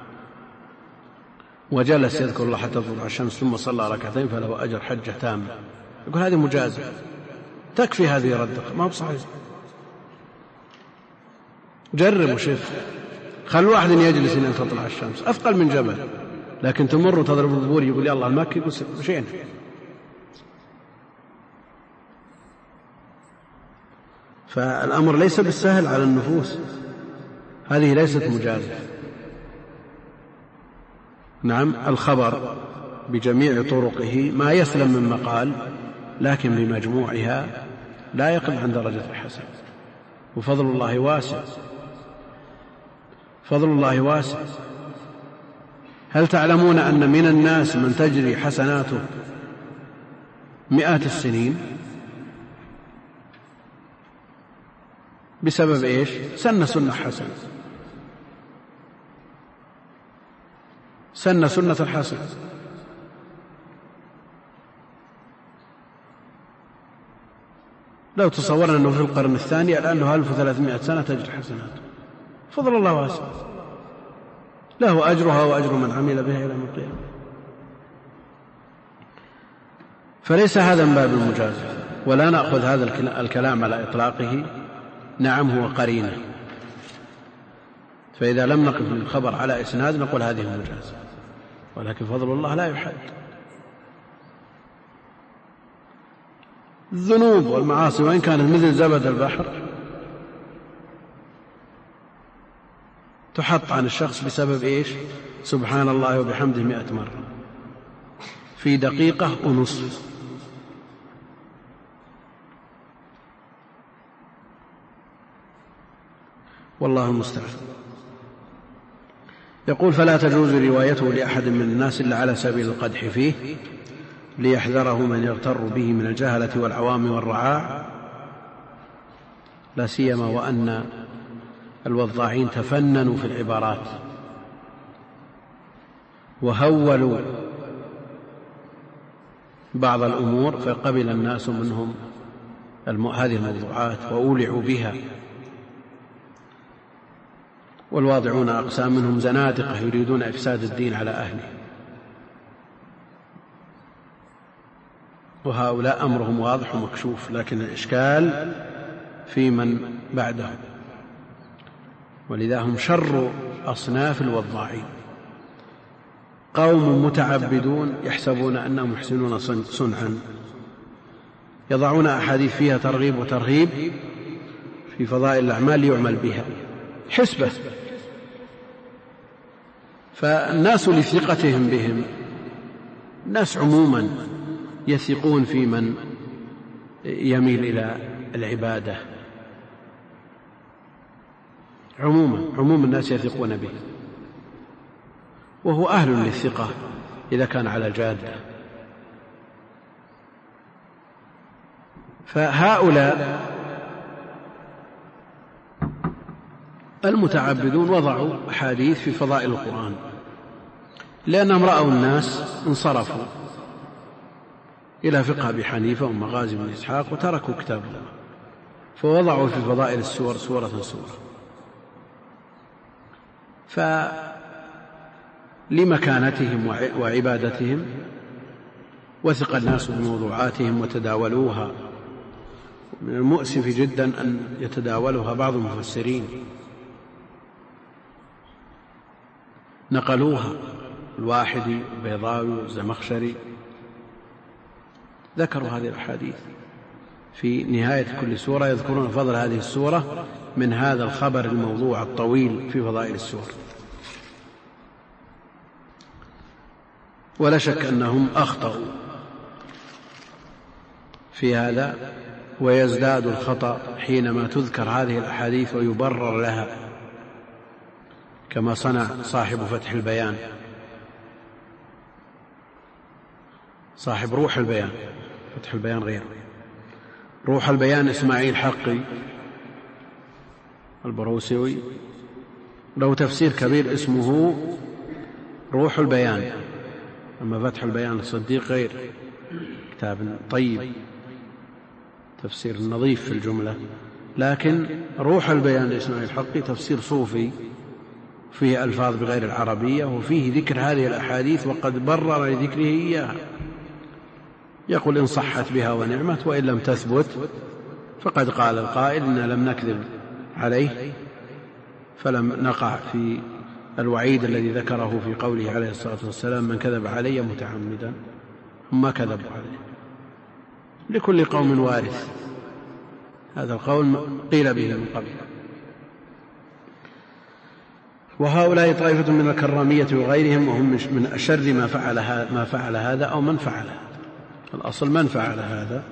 وجلس يذكر الله حتى تطلع الشمس ثم صلى ركعتين فله أجر حجة تامة، يقول هذه مجازفة، تكفي هذه ردة، ما هو صحيح. جرب وشوف، خلوا واحد يجلس إلى أن تطلع الشمس أثقل من جبل، لكن تمر وتضرب الظهور يقول يا الله المكي، يقول شيئا. فالأمر ليس بالسهل على النفوس. هذه ليست مجازفة. نعم، الخبر بجميع طرقه ما يسلم من مقال، لكن بمجموعها لا يقل عن درجة الحسن. وفضل الله واسع، فضل الله واسع. هل تعلمون أن من الناس من تجري حسناته مئات السنين بسبب إيش؟ سن سنة حسنة، سن سنة الحسنة. لو تصورنا أنه في القرن الثاني الآن له ألف وثلاثمائة سنة تجري حسناته. فضل الله واسع، له أجرها وأجر من عمل بها إلى يوم القيامة. فليس هذا من باب المجازفة، ولا نأخذ هذا الكلام على إطلاقه. نعم، هو قرينة، فإذا لم نقف الخبر على إسناد نقول هذه المجازفة، ولكن فضل الله لا يحد. الذنوب والمعاصي وإن كانت مثل زبد البحر تحط عن الشخص بسبب إيش؟ سبحان الله وبحمده مئة مرة في دقيقة ونصف. والله المستعان. يقول: فلا تجوز روايته لأحد من الناس إلا على سبيل القدح فيه، ليحذره من يغتر به من الجهلة والعوام والرعاع، لا سيما وأن الوضاعين تفننوا في العبارات وهولوا بعض الأمور، فقبل الناس منهم هذه الموضوعات وأولعوا بها. والواضعون أقسام منهم زنادقة يريدون إفساد الدين على أهله، وهؤلاء أمرهم واضح ومكشوف، لكن الإشكال في من بعدهم، ولذا هم شر أصناف الوضاعين. قوم متعبدون يحسبون أنهم يحسنون صنعا، يضعون أحاديث فيها ترغيب وترهيب في فضائل الأعمال ليعمل بها حسبة. فالناس لثقتهم بهم، الناس عموما يثقون في من يميل إلى العبادة، عموما عموم الناس يثقون به، وهو أهل للثقة إذا كان على الجادة. فهؤلاء المتعبدون وضعوا أحاديث في فضائل القرآن لأنهم رأوا الناس انصرفوا إلى فقه أبي حنيفة ومغازي بن إسحاق وتركوا كتاب الله، فوضعوا في فضائل السور سورة سورة. فلمكانتهم وعبادتهم وثق الناس بموضوعاتهم وتداولوها. من المؤسف جدا أن يتداولها بعض المفسرين، نقلوها، الواحدي البيضاوي والزمخشري ذكروا هذه الأحاديث في نهاية كل سورة، يذكرون فضل هذه السورة من هذا الخبر الموضوع الطويل في فضائل السور. ولا شك أنهم أخطأوا في هذا، ويزداد الخطأ حينما تذكر هذه الأحاديث ويبرر لها، كما صنع صاحب فتح البيان، صاحب روح البيان، فتح البيان غير روح البيان إسماعيل حقي البروسوي، له تفسير كبير اسمه روح البيان، أما فتح البيان الصديق غير، كتاب طيب تفسير نظيف في الجملة. لكن روح البيان لإسماعيل حقي تفسير صوفي فيه ألفاظ بغير العربية، وفيه ذكر هذه الأحاديث وقد برر لذكره إياها. يقول: إن صحت بها ونعمت، وإن لم تثبت فقد قال القائل: إنا لم نكذب عليه، فلم نقع في الوعيد الذي ذكره في قوله عليه الصلاة والسلام: من كذب علي متعمدا هم كذبوا عليه. لكل قوم وارث، هذا القول قيل به من قبل. وهؤلاء طائفة من الكرامية وغيرهم، وهم من أشر ما فعل ما فعل هذا أو من فعل هذا. الأصل من فعل هذا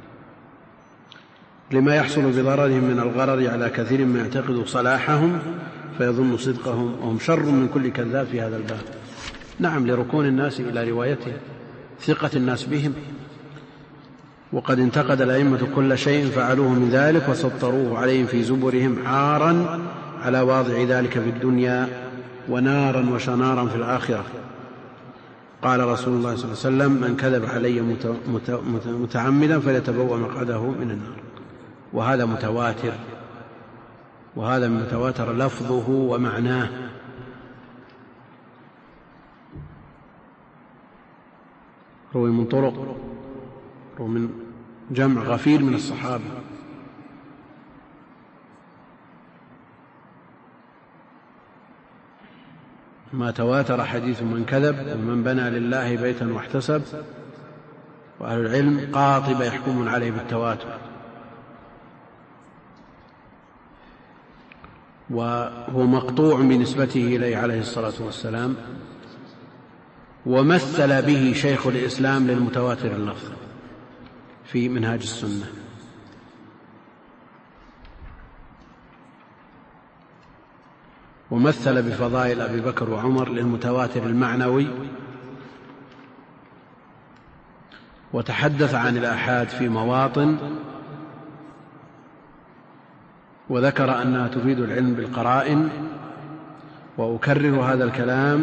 لما يحصل بضررهم من الغرر على كثير من يعتقد صلاحهم فيظن صدقهم، وهم شر من كل كذاب في هذا الباب. نعم، لركون الناس إلى روايته، ثقة الناس بهم، وقد انتقد الأئمة كل شيء فعلوه من ذلك وسطروه عليهم في زبرهم، عارا على واضع ذلك في الدنيا ونارا وشنارا في الآخرة. قال رسول الله صلى الله عليه وسلم: من كذب علي متعمدا فليتبوأ مقعده من النار. وهذا متواتر، وهذا من متواتر لفظه ومعناه. روي من طرق، روي من جمع غفير من الصحابة. ما تواتر حديث من كذب ومن بنى لله بيتا واحتسب، وأهل العلم قاطبة يحكمون عليه بالتواتر. وهو مقطوع بنسبته إليه عليه الصلاة والسلام. ومثل به شيخ الإسلام للمتواتر اللفظ في منهاج السنة. ومثل بفضائل أبي بكر وعمر للمتواتر المعنوي. وتحدث عن الآحاد في مواطن، وذكر أنها تفيد العلم بالقرائن. وأكرر هذا الكلام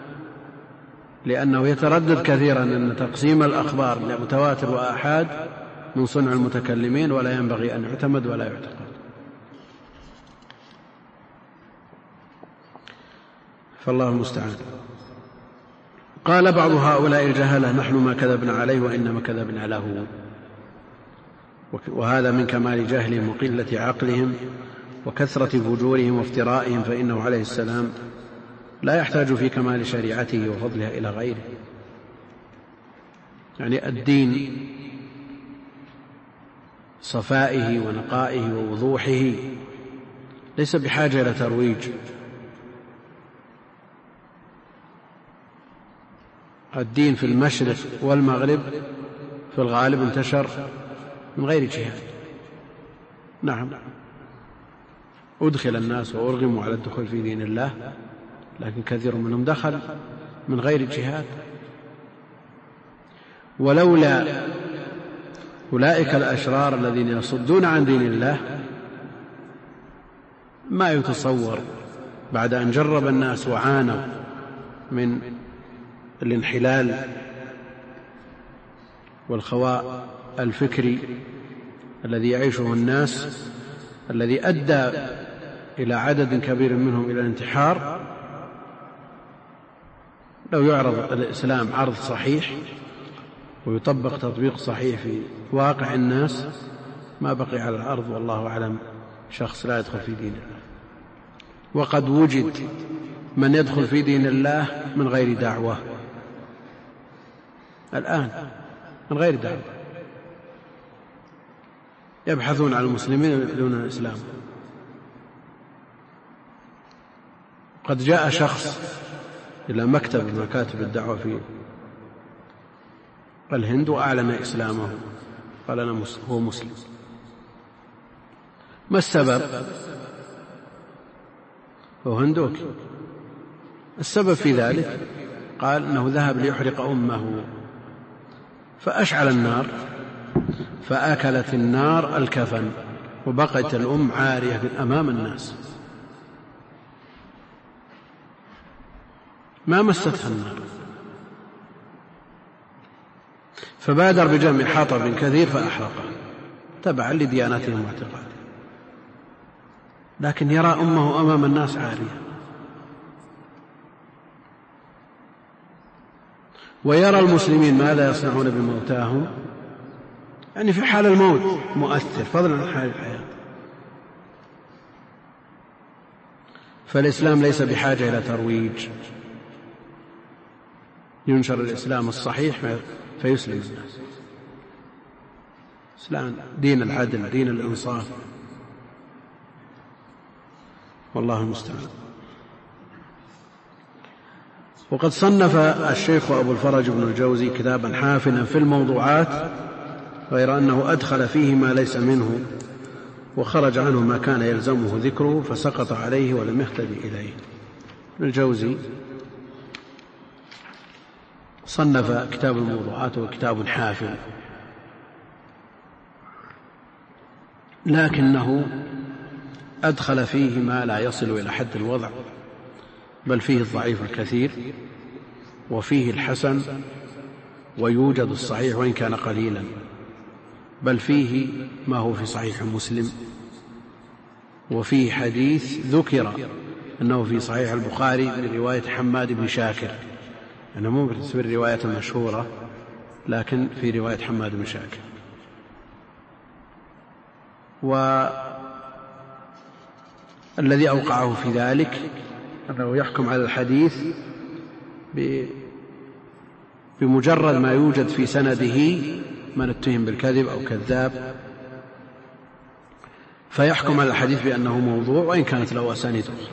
لأنه يتردد كثيرا أن تقسيم الأخبار لمتواتر وآحاد من صنع المتكلمين، ولا ينبغي أن يعتمد ولا يعتقد. فالله المستعان. قال بعض هؤلاء الجهلة: نحن ما كذبنا عليه وإنما كذبنا له. وهذا من كمال جهلهم وقلة عقلهم وكثرة فجورهم وافترائهم، فإنه عليه السلام لا يحتاج في كمال شريعته وفضلها إلى غيره. يعني الدين صفائه ونقائه ووضوحه ليس بحاجة إلى ترويج. الدين في المشرق والمغرب في الغالب انتشر من غير جهاد. نعم، أدخل الناس وأرغموا على الدخول في دين الله، لكن كثير منهم دخل من غير جهاد. ولولا أولئك الأشرار الذين يصدون عن دين الله ما يتصور بعد أن جرب الناس وعانوا من الانحلال والخواء الفكري الذي يعيشه الناس، الذي أدى إلى عدد كبير منهم إلى الانتحار. لو يعرض الإسلام عرض صحيح ويطبق تطبيق صحيح في واقع الناس ما بقي على الأرض والله أعلم شخص لا يدخل في دين الله. وقد وجد من يدخل في دين الله من غير دعوة الآن، من غير دعوة، يبحثون عن المسلمين دون الإسلام. قد جاء شخص إلى مكتب من مكاتب الدعوة في الهند وأعلن إسلامه، قال أنا هو مسلم. ما السبب؟ هو هندوكي. السبب في ذلك قال أنه ذهب ليحرق أمه فأشعل النار فأكلت النار الكفن وبقيت الأم عارية أمام الناس، ما مستها النار. فبادر بجمع حطب كثير فأحرقه تبعا لديانتهم واعتقادهم، لكن يرى أمه أمام الناس عارية. ويرى المسلمين ماذا يصنعون بموتاهم، يعني في حال الموت مؤثر فضلا عن حال الحياة. فالإسلام ليس بحاجة إلى ترويج، ينشر الإسلام الصحيح فيسلم الناس. إسلام دين العدل، دين الإنصاف، والله المستعان. وقد صنف الشيخ أبو الفرج بن الجوزي كتابا حافلا في الموضوعات، غير أنه أدخل فيه ما ليس منه وخرج عنه ما كان يلزمه ذكره فسقط عليه ولم يهتدي إليه. ابن الجوزي صنف كتاب الموضوعات وكتاب حافل، لكنه أدخل فيه ما لا يصل إلى حد الوضع، بل فيه الضعيف الكثير وفيه الحسن، ويوجد الصحيح وإن كان قليلا، بل فيه ما هو في صحيح مسلم، وفيه حديث ذكر أنه في صحيح البخاري من رواية حماد بن شاكر، أنه مو بالنسبة للرواية المشهورة لكن في رواية حماد بن شاكر. والذي أوقعه في ذلك أنه يحكم على الحديث بمجرد ما يوجد في سنده من اتهم بالكذب أو كذاب، فيحكم على الحديث بأنه موضوع وإن كانت له أسانيد أخرى.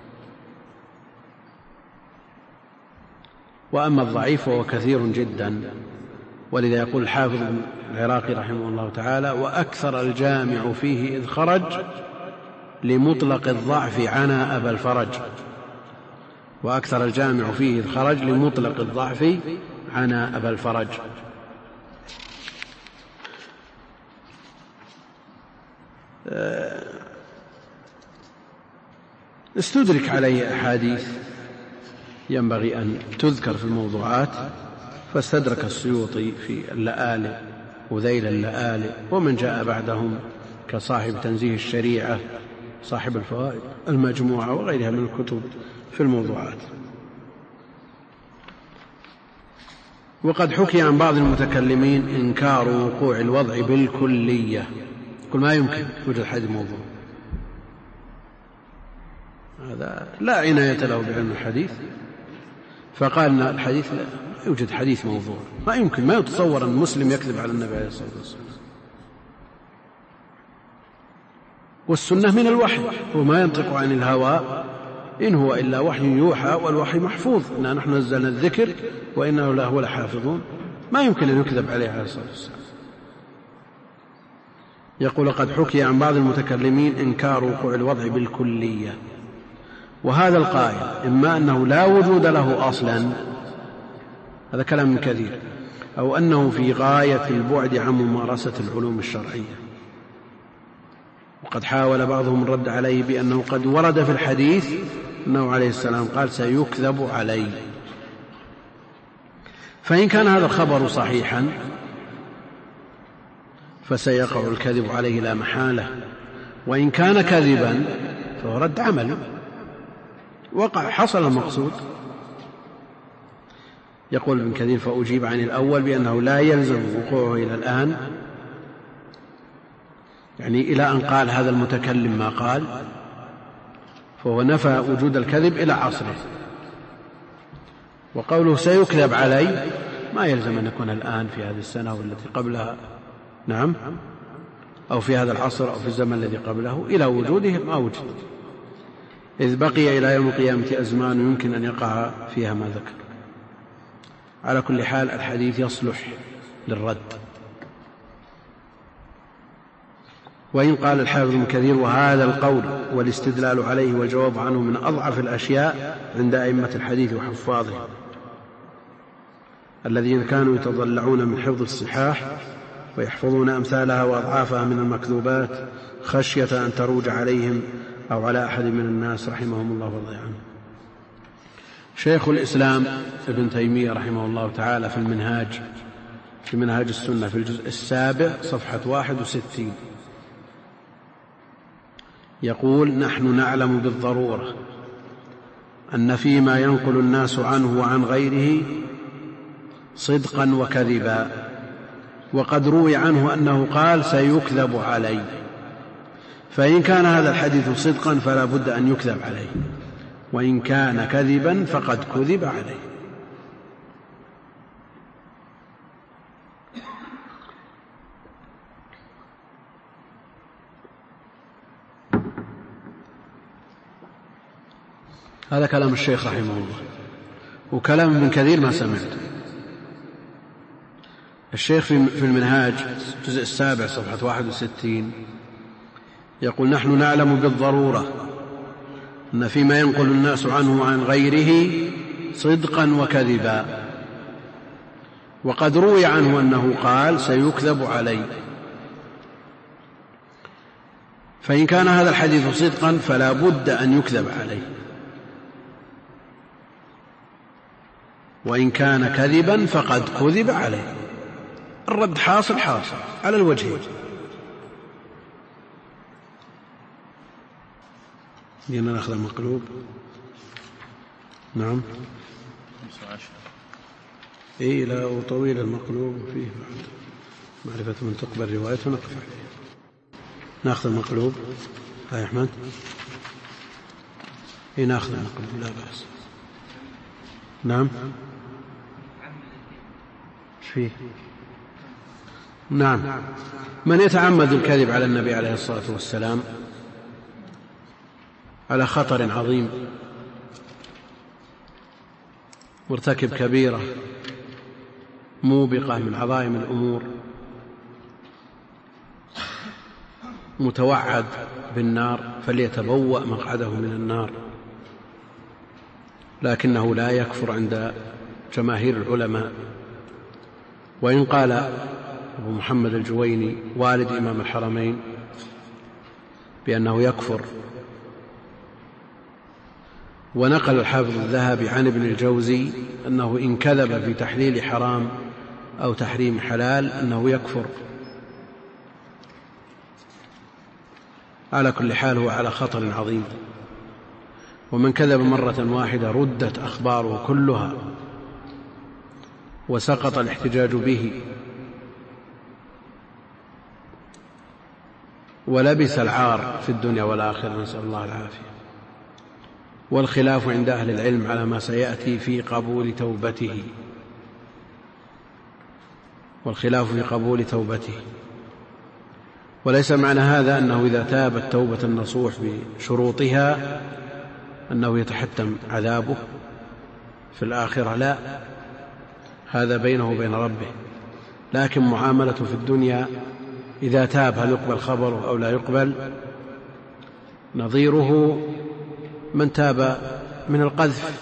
وأما الضعيف وهو كثير جدا، ولذا يقول الحافظ العراقي رحمه الله تعالى: وأكثر الجامع فيه إذ خرج لمطلق الضعف عنا أبا الفرج. وأكثر الجامع فيه إذ خرج لمطلق الضعف عنا أبا الفرج. استدرك عليه أحاديث ينبغي أن تذكر في الموضوعات، فاستدرك السيوطي في اللآلئ وذيل اللآلئ ومن جاء بعدهم كصاحب تنزيه الشريعة، صاحب الفوائد المجموعة وغيرها من الكتب في الموضوعات. وقد حكي عن بعض المتكلمين إنكار وقوع الوضع بالكلية، كل ما يمكن يوجد حديث موضوع، هذا لا عناية له بعلم الحديث، فقال أن الحديث لا يوجد حديث موضوع، ما يمكن، ما يتصور أن مسلم يكذب على النبي عليه الصلاة والسلام. والسنة من الوحي، وما ينطق عن الهوى إن هو إلا وحي يوحى، والوحي محفوظ، إنا نحن نزلنا الذكر وإنه له لحافظون، ما يمكن أن يكذب عليه عليه الصلاة والسلام. يقول: قد حكي عن بعض المتكلمين إنكار وقوع الوضع بالكلية، وهذا القائل إما أنه لا وجود له أصلا، هذا كلام من كثير، أو أنه في غاية البعد عن ممارسة العلوم الشرعية. وقد حاول بعضهم الرد عليه بأنه قد ورد في الحديث أنه عليه السلام قال: سيكذب علي. فإن كان هذا الخبر صحيحا فسيقع الكذب عليه لا محالة، وإن كان كذبا فهو رد عمله، وقع حصل المقصود. يقول ابن كثير: فأجيب عن الأول بأنه لا يلزم وقوعه إلى الآن، يعني إلى أن قال هذا المتكلم ما قال، فهو نفى وجود الكذب إلى عصره. وقوله سيكذب علي ما يلزم أن يكون الآن في هذه السنة والتي قبلها، نعم، أو في هذا العصر أو في الزمن الذي قبله، إلى وجوده ما وجد، إذ بقي إلى يوم القيامة أزمان يمكن أن يقع فيها ما ذكر. على كل حال الحديث يصلح للرد. وإن قال الحافظ ابن كثير: وهذا القول والاستدلال عليه والجواب عنه من أضعف الأشياء عند أئمة الحديث وحفاظه الذين كانوا يتضلعون من حفظ الصحاح ويحفظون أمثالها وأضعافها من المكذوبات خشية أن تروج عليهم أو على أحد من الناس رحمهم الله ورضي عنهم. شيخ الإسلام ابن تيمية رحمه الله تعالى في المنهاج في منهاج السنة في الجزء السابع صفحة واحد وستين يقول: نحن نعلم بالضرورة أن فيما ينقل الناس عنه وعن غيره صدقا وكذبا، وقد روي عنه أنه قال: سيكذب علي. فإن كان هذا الحديث صدقا فلا بد أن يكذب عليه، وإن كان كذبا فقد كذب عليه. هذا كلام الشيخ رحمه الله. وكلام ابن كثير ما سمعت. الشيخ في المنهاج الجزء السابع صفحة واحد وستين يقول: نحن نعلم بالضرورة أن فيما ينقل الناس عنه وعن غيره صدقا وكذبا، وقد روي عنه أنه قال: سيكذب علي. فإن كان هذا الحديث صدقا فلا بد أن يكذب عليه، وإن كان كذبا فقد كذب عليه. الرد حاصل حاصل على الوجهين. جينا نأخذ المقلوب. نعم. إيه لا وطويل المقلوب فيه بعد معرفة من تقبل روايته نقف عليه. نأخذ المقلوب. ها يا أحمد. إيه نأخذ المقلوب لا بأس. نعم. ايش فيه؟ نعم. من يتعمد الكذب على النبي عليه الصلاة والسلام على خطر عظيم، مرتكب كبيرة موبقة من عظائم الأمور، متوعد بالنار، فليتبوأ مقعده من النار. لكنه لا يكفر عند جماهير العلماء. وإن قال أبو محمد الجويني والد إمام الحرمين بأنه يكفر، ونقل الحافظ الذهبي عن ابن الجوزي أنه إن كذب في تحليل حرام أو تحريم حلال أنه يكفر. على كل حال هو على خطر عظيم، ومن كذب مرة واحدة ردت أخباره كلها وسقط الاحتجاج به، ولبس العار في الدنيا والآخرة، نسأل الله العافية. والخلاف عند أهل العلم على ما سيأتي في قبول توبته، والخلاف في قبول توبته. وليس معنى هذا أنه إذا تاب التوبة النصوح بشروطها أنه يتحتم عذابه في الآخرة، لا، هذا بينه وبين ربه. لكن معاملته في الدنيا إذا تاب هل يقبل خبره أو لا يقبل؟ نظيره من تاب من القذف،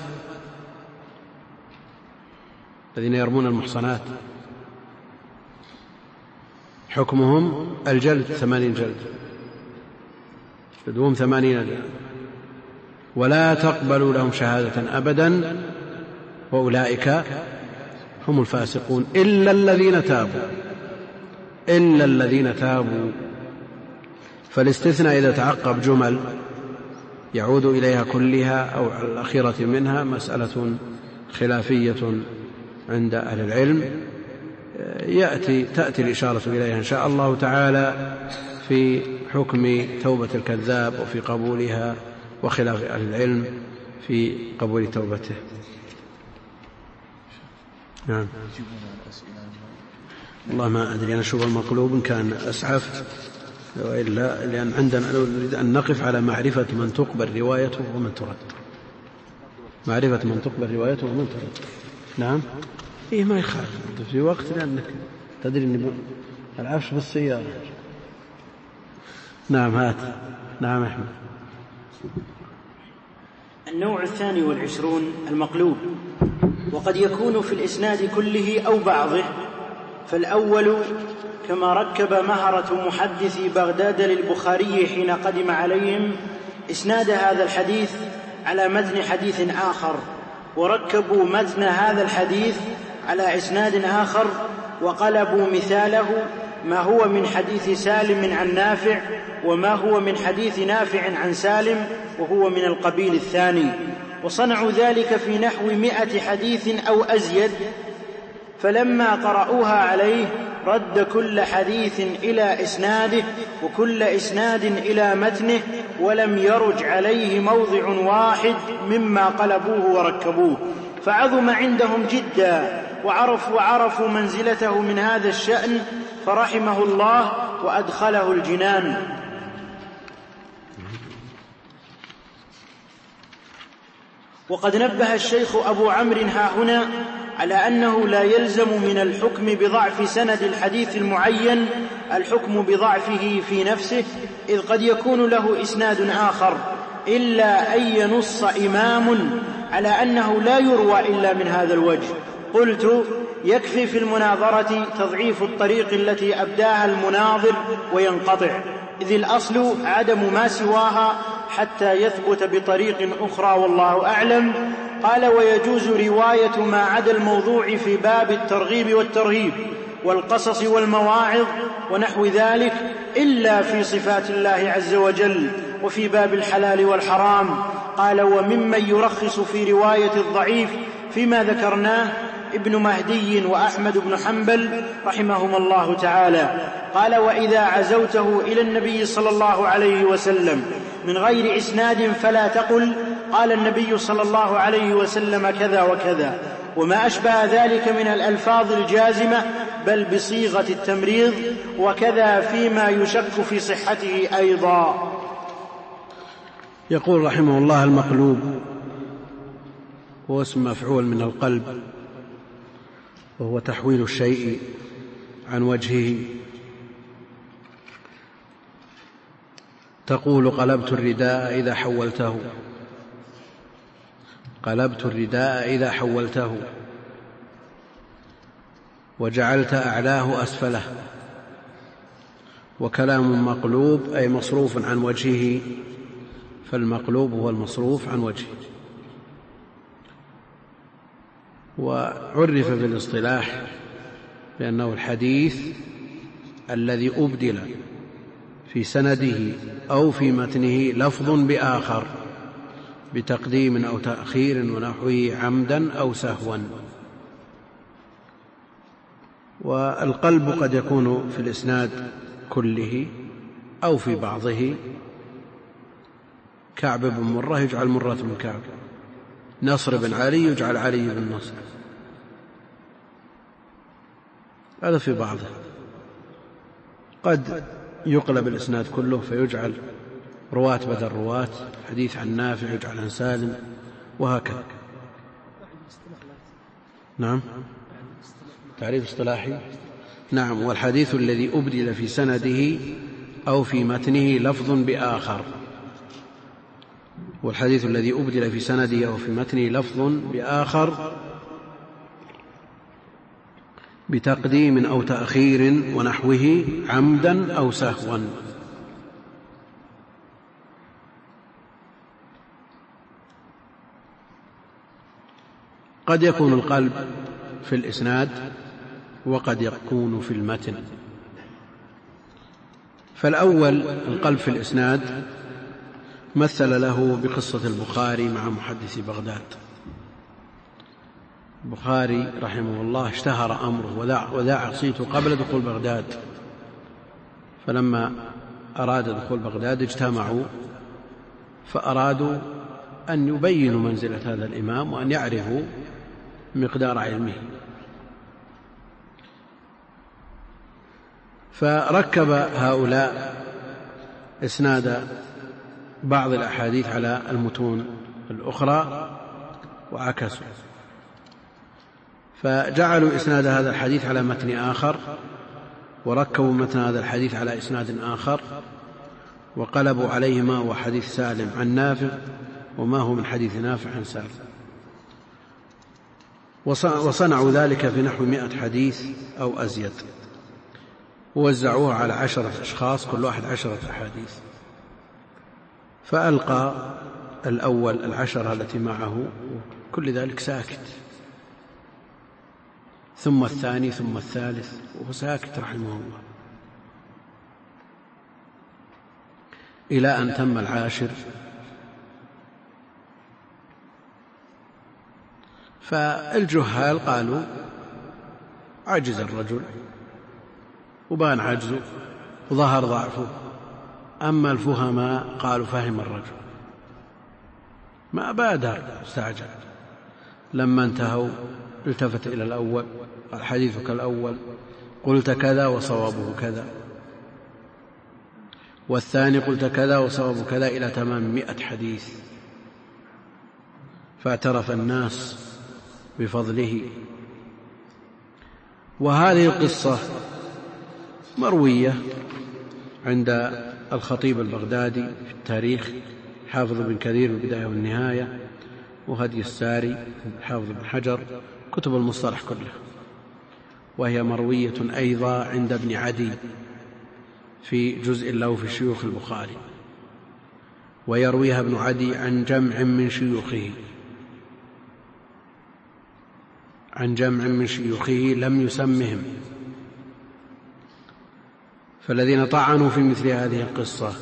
الذين يرمون المحصنات حكمهم الجلد ثمانين جلد، جلدهم ثمانين جلد، ولا تقبلوا لهم شهادة أبدا، وأولئك هم الفاسقون إلا الذين تابوا إلا الذين تابوا. فالاستثناء إذا تعقب جمل يعود إليها كلها أو على الأخيرة منها مسألة خلافية عند أهل العلم، يأتي تأتي الإشارة إليها إن شاء الله تعالى في حكم توبة الكذاب وفي قبولها، وخلاف أهل العلم في قبول توبته. نعم. والله ما أدري، أنا شوف المقلوب إن كان أسعف وإلا، لأن عندنا نريد أن نقف على معرفة من تقبل روايته ومن ترد. معرفة من تقبل روايته ومن ترد. نعم. إيه ما يخالف في وقت، لأنك تدري أن العفش بالسيارة. نعم هات. نعم أحمد. النوع الثاني والعشرون المقلوب، وقد يكون في الإسناد كله أو بعضه. فالأول كما ركب مهرة محدثي بغداد للبخاري حين قدم عليهم إسناد هذا الحديث على متن حديث آخر، وركبوا متن هذا الحديث على إسناد آخر، وقلبوا مثاله ما هو من حديث سالم عن نافع وما هو من حديث نافع عن سالم، وهو من القبيل الثاني. وصنعوا ذلك في نحو مئة حديث أو أزيد. فلما قرأوها عليه رد كل حديث إلى إسناده وكل إسناد إلى متنه، ولم يرج عليه موضع واحد مما قلبوه وركبوه، فعظم عندهم جدا، وعرفوا, وعرفوا منزلته من هذا الشأن، فرحمه الله وأدخله الجنان. وقد نبه الشيخ أبو عمرو هاهنا على أنه لا يلزم من الحكم بضعف سند الحديث المعين الحكم بضعفه في نفسه، إذ قد يكون له إسناد آخر، إلا أن ينص إمام على أنه لا يروى إلا من هذا الوجه. قلت: يكفي في المناظرة تضعيف الطريق التي أبداها المناظر وينقطع، إذ الأصل عدم ما سواها حتى يثبت بطريق أخرى، والله أعلم. قال: ويجوز رواية ما عدا الموضوع في باب الترغيب والترهيب والقصص والمواعظ ونحو ذلك، إلا في صفات الله عز وجل وفي باب الحلال والحرام. قال: وممن يرخص في رواية الضعيف فيما ذكرناه ابن مهدي وأحمد بن حنبل رحمهما الله تعالى. قال: وإذا عزوته إلى النبي صلى الله عليه وسلم من غير إسناد فلا تقل قال النبي صلى الله عليه وسلم كذا وكذا وما أشبه ذلك من الألفاظ الجازمة، بل بصيغة التمريض، وكذا فيما يشك في صحته أيضا. يقول رحمه الله: المقلوب هو اسم مفعول من القلب، وهو تحويل الشيء عن وجهه. تقول: قلبت الرداء إذا حولته، قلبت الرداء إذا حولته، وجعلت أعلاه أسفله. وكلام مقلوب أي مصروف عن وجهه، فالمقلوب هو المصروف عن وجهه. وعرف في الاصطلاح بأنه الحديث الذي أبدل في سنده أو في متنه لفظ بآخر بتقديم أو تأخير ونحوه عمدا أو سهوا. والقلب قد يكون في الإسناد كله أو في بعضه. كعب بن مرة يجعل مرة بن كعب، نصر بن علي يجعل علي بن نصر، هذا في بعضه. قد يقلب الإسناد كله فيجعل رواة بدل رواة، حديث عن نافع يجعل عن سالم، وهكذا. نعم، تعريف اصطلاحي. نعم، والحديث الذي أبدل في سنده أو في متنه لفظ بآخر، والحديث الذي أبدل في سنده أو في متنه لفظ بآخر بتقديم أو تأخير ونحوه عمدا أو سهوا. قد يكون القلب في الإسناد وقد يكون في المتن. فالأول القلب في الإسناد مثل له بقصة البخاري مع محدث بغداد. البخاري رحمه الله اشتهر أمره وذاع صيته قبل دخول بغداد، فلما أراد دخول بغداد اجتمعوا فأرادوا أن يبينوا منزلة هذا الإمام وأن يعرفوا مقدار علمه، فركب هؤلاء إسناد بعض الأحاديث على المتون الأخرى وعكسوا، فجعلوا إسناد هذا الحديث على متن آخر، وركبوا متن هذا الحديث على إسناد آخر، وقلبوا عليه ما هو حديث سالم عن نافع وما هو من حديث نافع عن سالم، وصنعوا ذلك في نحو مئة حديث أو أزيد، ووزعوها على عشرة أشخاص كل واحد عشرة أحاديث. فألقى الأول العشرة التي معه كل ذلك ساكت، ثم الثاني ثم الثالث وهو ساكت رحمه الله، إلى أن تم العاشر. فالجهال قالوا عجز الرجل وبان عجزه وظهر ضعفه، أما الفهماء قالوا فهم الرجل، ما بادر استعجل. لما انتهوا التفت إلى الأول قال حديثك الأول قلت كذا وصوابه كذا، والثاني قلت كذا وصوابه كذا، إلى تمام مئة حديث. فاعترف الناس بفضله. وهذه القصة مروية عند الخطيب البغدادي في التاريخ، حافظ بن كثير البداية والنهاية، وهدي الساري حافظ بن حجر، كتب المصطلح كلها. وهي مروية أيضا عند ابن عدي في جزء له في شيوخ البخاري، ويرويها ابن عدي عن جمع من شيوخه عن جمع من شيوخه لم يسمهم. فالذين طعنوا في مثل هذه القصة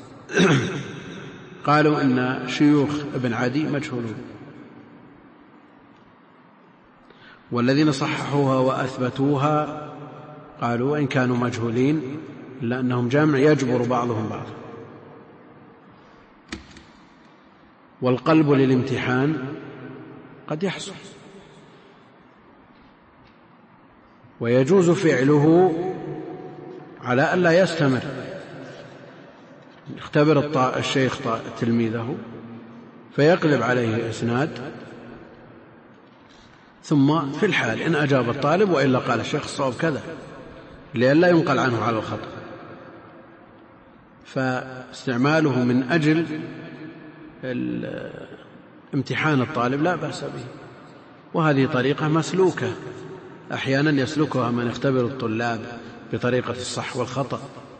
قالوا إن شيوخ ابن عدي مجهولون، والذين صححوها وأثبتوها قالوا إن كانوا مجهولين إلا أنهم جمع يجبر بعضهم بعضا. والقلب للامتحان قد يحصل، ويجوز فعله على ألا يستمر. يختبر الشيخ تلميذه فيقلب عليه إسناد، ثم في الحال إن أجاب الطالب وإلا قال الشيخ الصواب كذا، لئلا ينقل عنه على الخطأ. فاستعماله من أجل امتحان الطالب لا بأس به، وهذه طريقة مسلوكة أحيانا يسلكها من يختبر الطلاب بطريقة الصح والخطأ،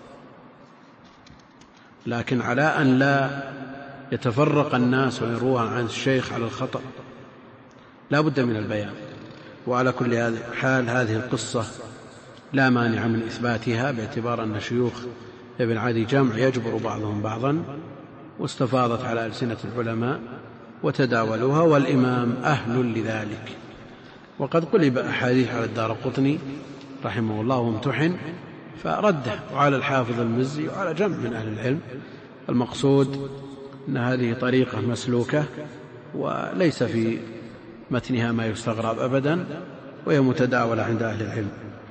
لكن على أن لا يتفرق الناس ويروى عن الشيخ على الخطأ لا بد من البيان. وعلى كل حال هذه القصة لا مانع من إثباتها، باعتبار أن شيوخ ابن عدي جمع يجبر بعضهم بعضا، واستفاضت على ألسنة العلماء وتداولوها، والإمام أهل لذلك. وقد قلب أحاديث على الدارقطني رحمه الله وامتحن فرده، وعلى الحافظ المزي وعلى جمع من أهل العلم. المقصود أن هذه طريقة مسلوكة وليس في متنها ما يستغرب أبدا، وهي متداولة عند أهل العلم.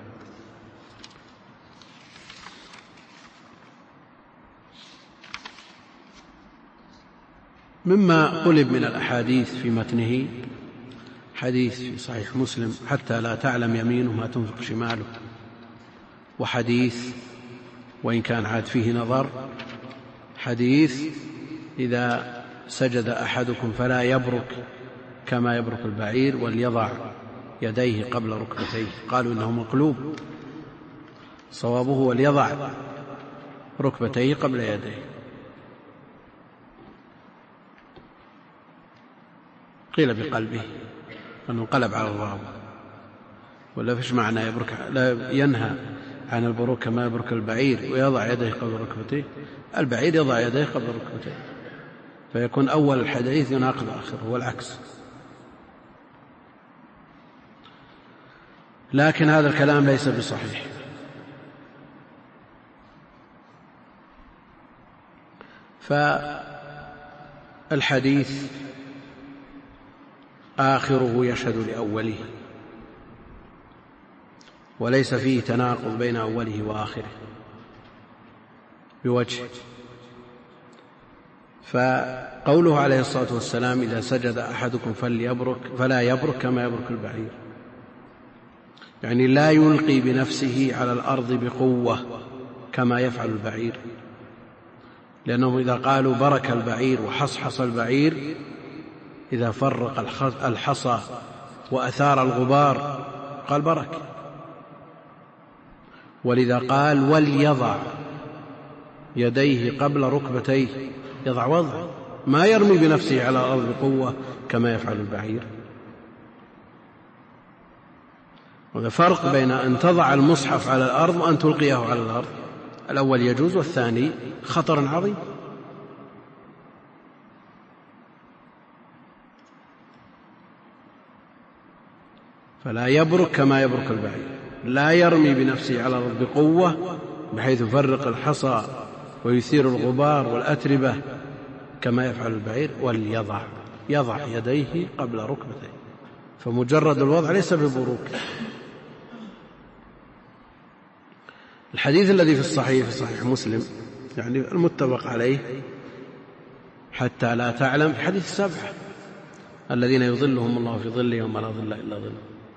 مما قلب من الأحاديث في متنه حديث في صحيح مسلم حتى لا تعلم يمينه ما تنفق شماله، وحديث وإن كان عاد فيه نظر حديث إذا سجد أحدكم فلا يبرك كما يبرك البعير وليضع يديه قبل ركبتيه. قالوا إنه مقلوب، صوابه وليضع ركبتيه قبل يديه. قيل بقلبه أنه انقلب على الواو، ولا فيش معنى يبرك، لا ينهى عن البروك كما يبرك البعير ويضع يديه قبل ركبتيه. البعير يضع يديه قبل ركبتيه، فيكون أول الحديث يناقض آخره والعكس. لكن هذا الكلام ليس بصحيح، فالحديث آخره يشهد لأوله، وليس فيه تناقض بين أوله وآخره بوجه. فقوله عليه الصلاة والسلام إذا سجد أحدكم فليبرك فلا يبرك كما يبرك البعير، يعني لا يلقي بنفسه على الأرض بقوة كما يفعل البعير، لأنهم إذا قالوا برك البعير وحصحص البعير، إذا فرق الحصى وأثار الغبار قال برك. ولذا قال وليضع يديه قبل ركبتيه، يضع وضع، ما يرمي بنفسه على الأرض بقوة كما يفعل البعير. وهذا فرق بين أن تضع المصحف على الأرض وأن تلقيه على الأرض، الأول يجوز والثاني خطر عظيم. فلا يبرك كما يبرك البعير، لا يرمي بنفسه على الأرض بقوة بحيث يفرق الحصى ويثير الغبار والأتربة كما يفعل البعير. وليضع، يضع يديه قبل ركبتيه، فمجرد الوضع ليس ببروك. الحديث الذي في الصحيح في صحيح مسلم يعني المتفق عليه حتى لا تعلم، في حديث السبعة الذين يظلهم الله في ظله يوم لا ظل إلا ظله.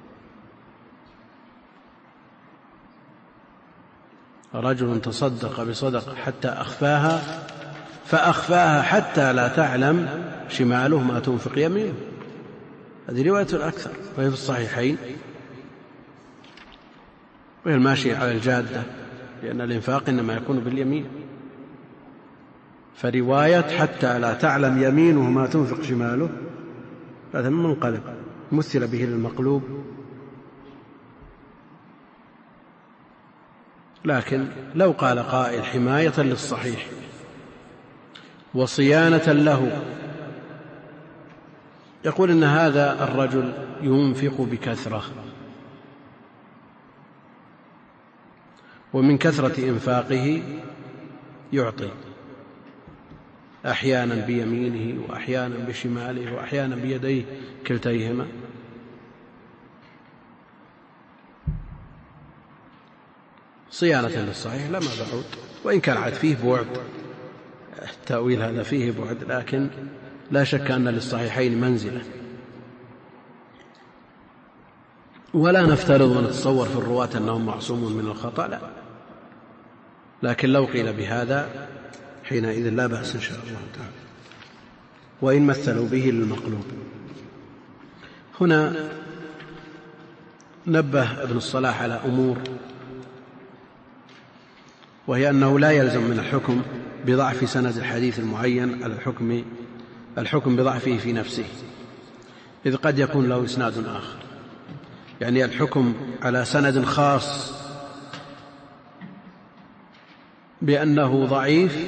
رجل تصدق بصدقة حتى أخفاها فأخفاها حتى لا تعلم شماله ما تنفق يمينه. هذه رواية الأكثر وهي في الصحيحين، وهي الماشي على الجادة، لأن الإنفاق إنما يكون باليمين. فرواية حتى لا تعلم يمينه ما تنفق شماله هذا منقلب مثل به للمقلوب، لكن لو قال قائل حماية للصحيح وصيانة له، يقول إن هذا الرجل ينفق بكثرة، ومن كثرة إنفاقه يعطي أحيانا بيمينه وأحيانا بشماله وأحيانا بيديه كلتيهما. صيانة للصحيح لا ما بعود، وإن كان عاد فيه بعد، التأويل هذا فيه بعد، لكن لا شك أن للصحيحين منزلة. ولا نفترض ونتصور في الرواة أنهم معصومون من الخطأ، لا، لكن لو قيل بهذا حينئذ لا بأس إن شاء الله تعالى، وإن مثلوا به للمقلوب. هنا نبه ابن الصلاح على أمور، وهي أنه لا يلزم من الحكم بضعف سند الحديث المعين على الحكم الحكم بضعفه في نفسه، إذ قد يكون له إسناد آخر. يعني الحكم على سند خاص بأنه ضعيف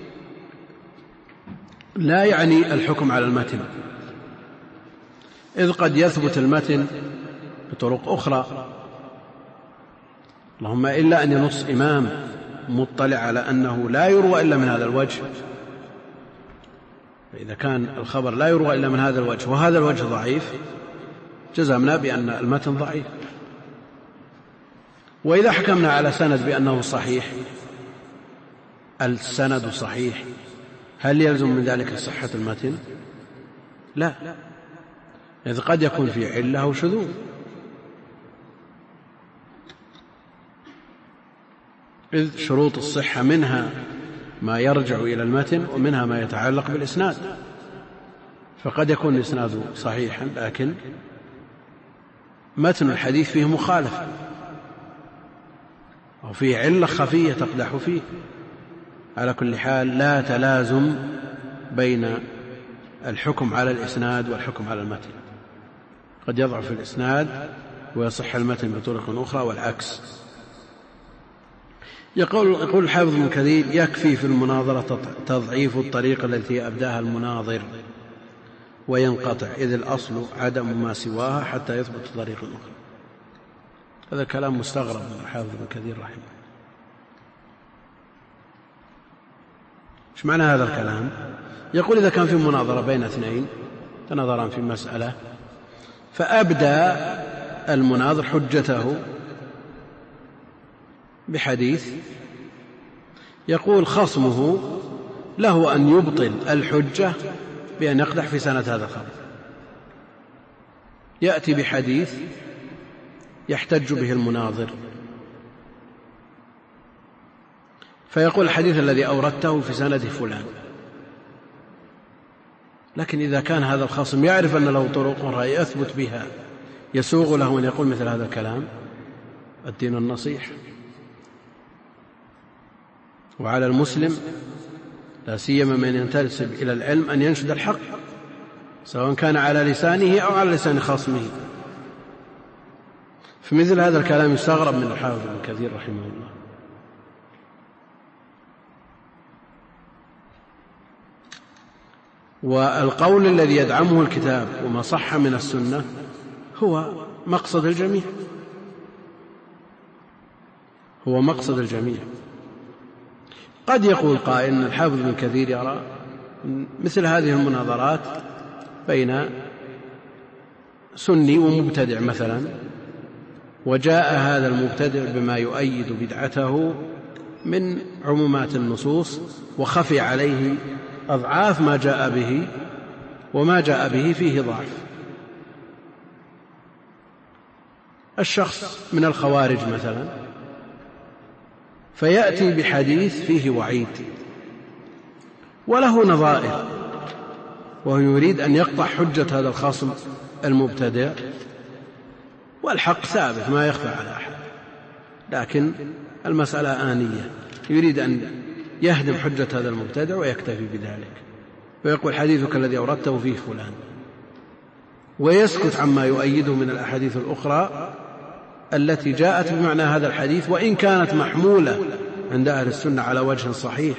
لا يعني الحكم على المتن، إذ قد يثبت المتن بطرق أخرى، اللهم إلا أن ينص إمام مطلع على أنه لا يروى إلا من هذا الوجه. فإذا كان الخبر لا يروى إلا من هذا الوجه وهذا الوجه ضعيف، جزمنا بأن المتن ضعيف. وإذا حكمنا على سند بأنه صحيح، السند صحيح، هل يلزم من ذلك صحة المتن؟ لا، إذ قد يكون في علة أو شذوذ. إذ شروط الصحة منها ما يرجع إلى المتن ومنها ما يتعلق بالإسناد، فقد يكون الإسناد صحيحا لكن متن الحديث فيه مخالفة أو فيه علة خفية تقدح فيه. على كل حال لا تلازم بين الحكم على الإسناد والحكم على المتن، قد يضعف الإسناد ويصح المتن بطرق أخرى والعكس. يقول, يقول الحافظ ابن كثير: يكفي في المناظرة تضعيف الطريقة التي أبداها المناظر وينقطع، إذ الأصل عدم ما سواها حتى يثبت طريق أخرى. هذا كلام مستغرب من الحافظ ابن كثير رحمه الله. ايش معنى هذا الكلام؟ يقول: إذا كان في مناظرة بين اثنين تناظران في مسألة، فأبدى المناظر حجته بحديث، يقول خصمه له أن يبطل الحجة بأن يقدح في سنة هذا الخبر، يأتي بحديث يحتج به المناظر، فيقول: الحديث الذي أوردته في سند فلان. لكن إذا كان هذا الخصم يعرف أن له طرق أخرى يثبت بها، يسوغ له أن يقول مثل هذا الكلام. الدين النصيحة، وعلى المسلم لا سيما من ينتسب إلى العلم أن ينشد الحق، سواء كان على لسانه أو على لسان خصمه. فمثل هذا الكلام يستغرب من الحافظ ابن كثير رحمه الله. والقول الذي يدعمه الكتاب وما صح من السنة هو مقصد الجميع، هو مقصد الجميع. قد يقول قائل أن الحافظ ابن كثير يرى مثل هذه المناظرات بين سني ومبتدع مثلا، وجاء هذا المبتدع بما يؤيد بدعته من عمومات النصوص، وخفي عليه أضعاف ما جاء به وما جاء به فيه ضعف. الشخص من الخوارج مثلا فيأتي بحديث فيه وعيد وله نظائر، وهو يريد أن يقطع حجة هذا الخصم المبتدع، والحق ثابت ما يخفى على أحد، لكن المسألة آنية، يريد أن يهدم حجة هذا المبتدع ويكتفي بذلك، ويقول حديثك الذي أوردته فيه فلان، ويسكت عما يؤيده من الأحاديث الأخرى التي جاءت بمعنى هذا الحديث، وإن كانت محمولة عند أهل السنة على وجه صحيح.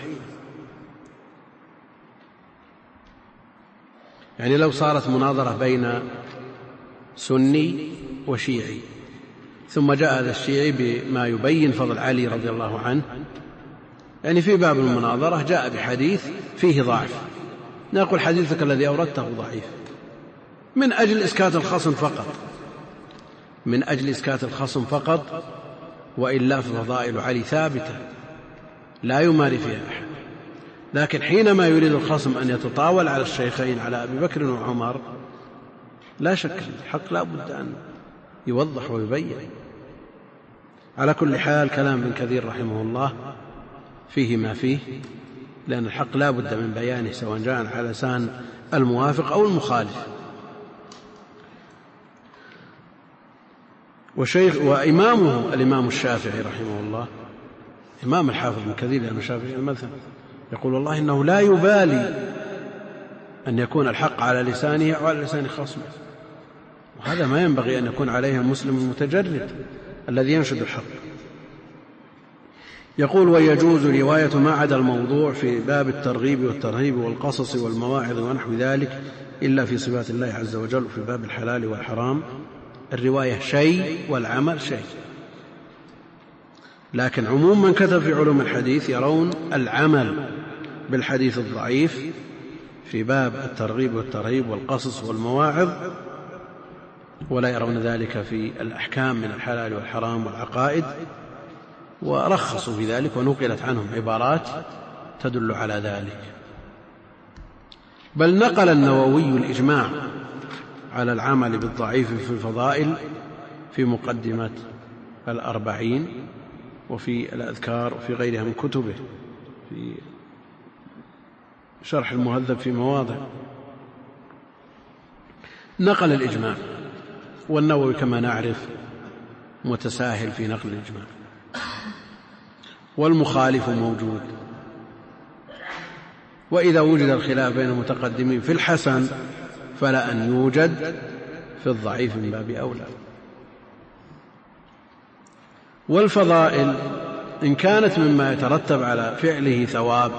يعني لو صارت مناظرة بين سني وشيعي، ثم جاء هذا الشيعي بما يبين فضل علي رضي الله عنه، يعني في باب المناظرة جاء بحديث فيه ضعف، نقول حديثك الذي أوردته ضعيف من أجل إسكات الخصم فقط، من أجل إسكات الخصم فقط، وإلا ففضائل علي ثابتة لا يماري فيها أحد. لكن حينما يريد الخصم أن يتطاول على الشيخين على أبي بكر وعمر، لا شك الحق لا بد أن يوضح ويبين. على كل حال كلام ابن كثير رحمه الله فيه ما فيه، لأن الحق لا بد من بيانه سواء جاء على لسان الموافق أو المخالف. وشيخ وإمامه الإمام الشافعي رحمه الله، إمام الحافظ ابن كثير لأنه شافعي المذهب، يقول والله إنه لا يبالي أن يكون الحق على لسانه أو على لسان خصمه، وهذا ما ينبغي أن يكون عليه المسلم المتجرد الذي ينشد الحق. يقول ويجوز رواية ما عدا الموضوع في باب الترغيب والترهيب والقصص والمواعظ ونحو ذلك إلا في صفات الله عز وجل في باب الحلال والحرام. الرواية شيء والعمل شيء، لكن عموم من كتب في علوم الحديث يرون العمل بالحديث الضعيف في باب الترغيب والترهيب والقصص والمواعظ، ولا يرون ذلك في الأحكام من الحلال والحرام والعقائد، ورخصوا في ذلك ونقلت عنهم عبارات تدل على ذلك. بل نقل النووي الإجماع على العمل بالضعيف في الفضائل في مقدمة الأربعين وفي الأذكار وفي غيرها من كتبه، في شرح المهذب في مواضع نقل الإجماع، والنووي كما نعرف متساهل في نقل الإجماع، والمخالف موجود. وإذا وجد الخلاف بين المتقدمين في الحسن فلا أن يوجد في الضعيف من باب أولى. والفضائل إن كانت مما يترتب على فعله ثواب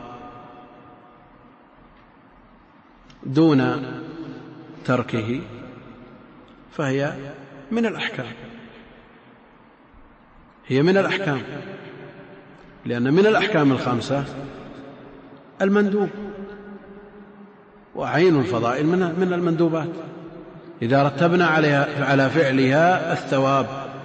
دون تركه فهي من الأحكام، هي من الأحكام، لأن من الأحكام الخمسة المندوب، وعين الفضائل من المندوبات إذا رتبنا عليها على فعلها الثواب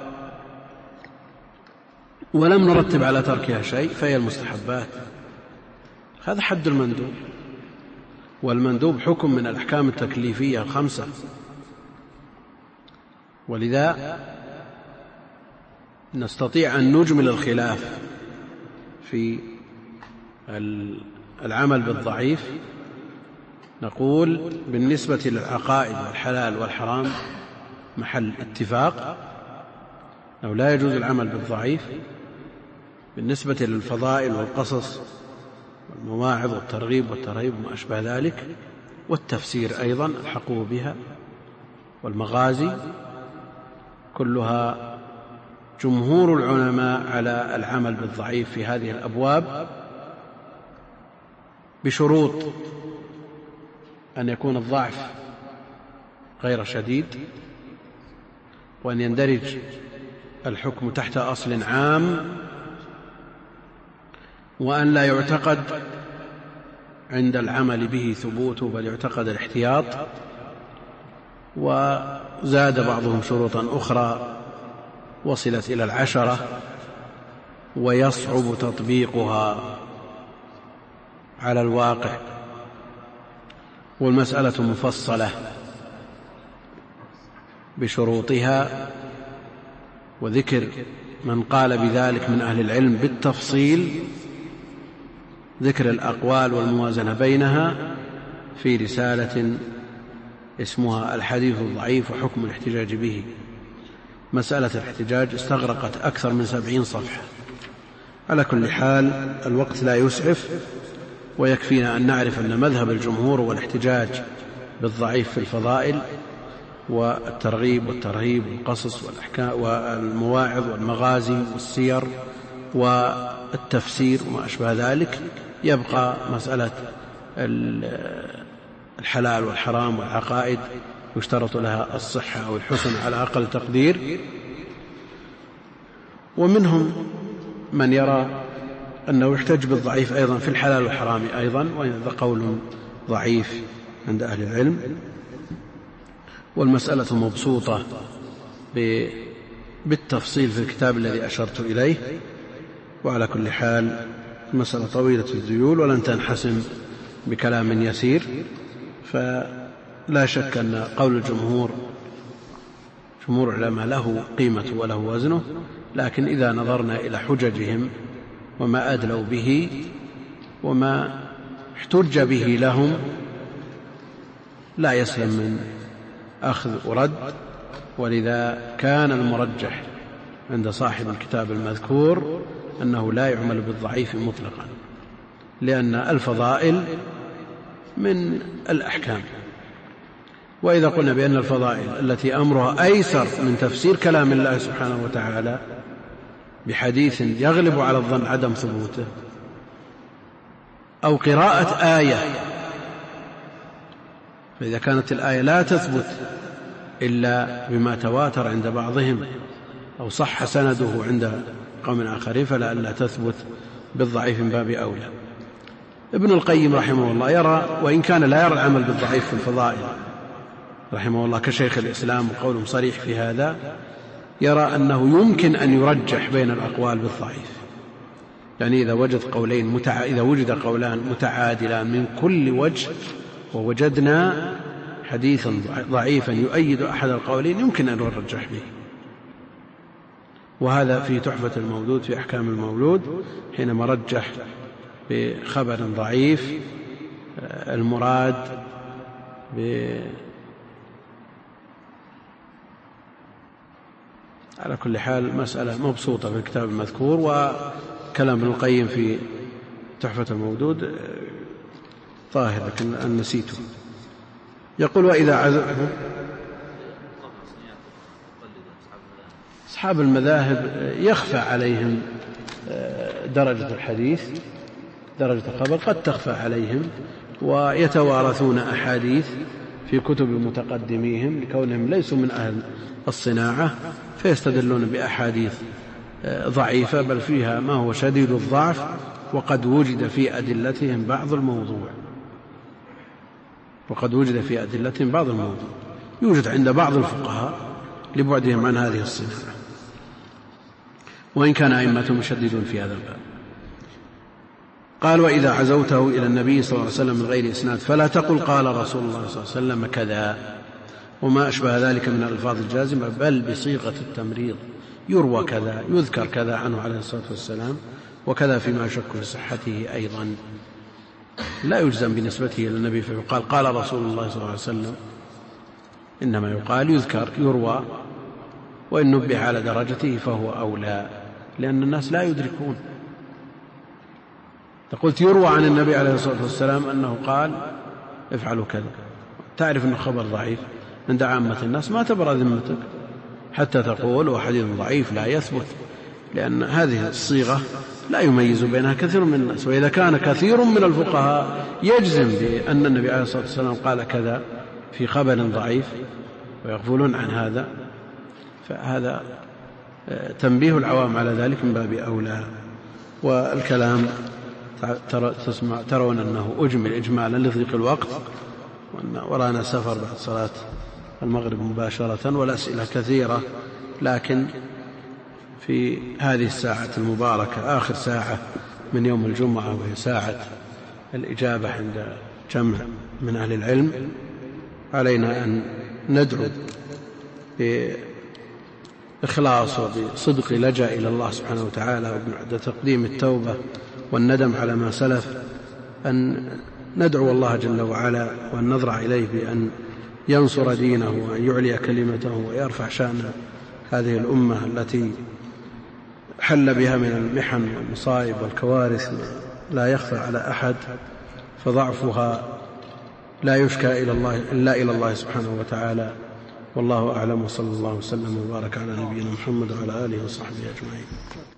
ولم نرتب على تركها شيء فهي المستحبات. هذا حد المندوب، والمندوب حكم من الأحكام التكليفية الخمسة، ولذا نستطيع أن نجمل الخلاف في العمل بالضعيف. نقول بالنسبة للعقائد والحلال والحرام محل اتفاق أو لا يجوز العمل بالضعيف. بالنسبة للفضائل والقصص والمواعظ والترغيب والترهيب وما أشبه ذلك والتفسير أيضا الحقوا بها والمغازي كلها جمهور العلماء على العمل بالضعيف في هذه الأبواب بشروط أن يكون الضعف غير شديد، وأن يندرج الحكم تحت أصل عام، وأن لا يعتقد عند العمل به ثبوته بل يعتقد الاحتياط. وزاد بعضهم شروطا أخرى وصلت إلى العشرة ويصعب تطبيقها على الواقع. والمسألة مفصلة بشروطها وذكر من قال بذلك من أهل العلم بالتفصيل، ذكر الأقوال والموازنة بينها في رسالة اسمها الحديث الضعيف وحكم الاحتجاج به. مسألة الاحتجاج استغرقت أكثر من سبعين صفحة. على كل حال الوقت لا يسعف، ويكفينا أن نعرف أن مذهب الجمهور هو الاحتجاج بالضعيف في الفضائل والترغيب والترهيب والقصص والأحكام والمواعظ والمغازي والسير والتفسير وما أشبه ذلك. يبقى مسألة الحلال والحرام والعقائد يشترط لها الصحة أو الحسن على أقل تقدير. ومنهم من يرى أنه يحتج بالضعيف أيضا في الحلال والحرام أيضا، وهذا قول ضعيف عند أهل العلم. والمسألة مبسوطة بالتفصيل في الكتاب الذي أشرت إليه. وعلى كل حال المسألة طويلة الذيول ولن تنحسم بكلام يسير، فلا شك أن قول الجمهور جمهور العلماء له قيمة وله وزنه، لكن إذا نظرنا إلى حججهم وما أدلوا به وما احتج به لهم لا يسلم من أخذ ورد. ولذا كان المرجح عند صاحب الكتاب المذكور أنه لا يعمل بالضعيف مطلقا، لأن الفضائل من الأحكام. وإذا قلنا بأن الفضائل التي أمرها أيسر من تفسير كلام الله سبحانه وتعالى بحديث يغلب على الظن عدم ثبوته، أو قراءة آية، فإذا كانت الآية لا تثبت إلا بما تواتر عند بعضهم أو صح سنده عند قوم آخرين فلا ألا تثبت بالضعيف من باب أولى. ابن القيم رحمه الله يرى، وإن كان لا يرى العمل بالضعيف في الفضائل رحمه الله كشيخ الإسلام وقول صريح في هذا، يرى أنه يمكن أن يرجح بين الأقوال بالضعيف. يعني إذا وجد قولين متع... إذا وجد قولان متعادلان من كل وجه ووجدنا حديثا ضعيفا يؤيد أحد القولين يمكن أن نرجح به. وهذا في تحفة المولود في أحكام المولود حينما رجح بخبر ضعيف المراد ب على كل حال مسألة مبسوطة في الكتاب المذكور، وكلام ابن القيم في تحفة المولود ظاهر لكن أن نسيته. يقول وإذا عز... أصحاب المذاهب يخفى عليهم درجة الحديث، درجة الخبر قد تخفى عليهم، ويتوارثون أحاديث في كتب متقدميهم لكونهم ليسوا من أهل الصناعة، فيستدلون بأحاديث ضعيفة بل فيها ما هو شديد الضعف، وقد وجد في أدلتهم بعض الموضوع وقد وجد في أدلتهم بعض الموضوع يوجد عند بعض الفقهاء لبعدهم عن هذه الصناعة، وإن كان أئمتهم يشددون في هذا الباب. قال وإذا عزوته إلى النبي صلى الله عليه وسلم من غير إسناد فلا تقل قال رسول الله صلى الله عليه وسلم كذا وما أشبه ذلك من الألفاظ الجازمة، بل بصيغة التمريض، يروى كذا، يذكر كذا عنه عليه الصلاة والسلام، وكذا فيما يشك في صحته أيضا. لا يجزم بنسبته إلى النبي فيقال قال رسول الله صلى الله عليه وسلم، إنما يقال يذكر يروى، وإن نبه على درجته فهو أولى، لأن الناس لا يدركون. قلت يروى عن النبي عليه الصلاة والسلام أنه قال افعلوا كذا، تعرف أنه خبر ضعيف عند عامة الناس، ما تبرأ ذمتك حتى تقول وحديث ضعيف لا يثبت، لأن هذه الصيغة لا يميز بينها كثير من الناس. وإذا كان كثير من الفقهاء يجزم بأن النبي عليه الصلاة والسلام قال كذا في خبر ضعيف ويغفلون عن هذا، فهذا تنبيه العوام على ذلك من باب أولى. والكلام ترون أنه أجمل إجمالا لضيق الوقت، ورانا سفر بعد صلاة المغرب مباشرة والأسئلة كثيرة، لكن في هذه الساعة المباركة آخر ساعة من يوم الجمعة وهي ساعة الإجابة عند جمع من أهل العلم، علينا أن ندعو بإخلاص وبصدق لجأ إلى الله سبحانه وتعالى، وبعد تقديم التوبة والندم على ما سلف أن ندعو الله جل وعلا وأن نضرع إليه بأن ينصر دينه وأن يعلي كلمته ويرفع شأن هذه الأمة التي حل بها من المحن والمصائب والكوارث لا يخفى على أحد، فضعفها لا يشكى إلى الله إلا إلى الله سبحانه وتعالى. والله أعلم، وصلى الله وسلم وبارك على نبينا محمد وعلى آله وصحبه أجمعين.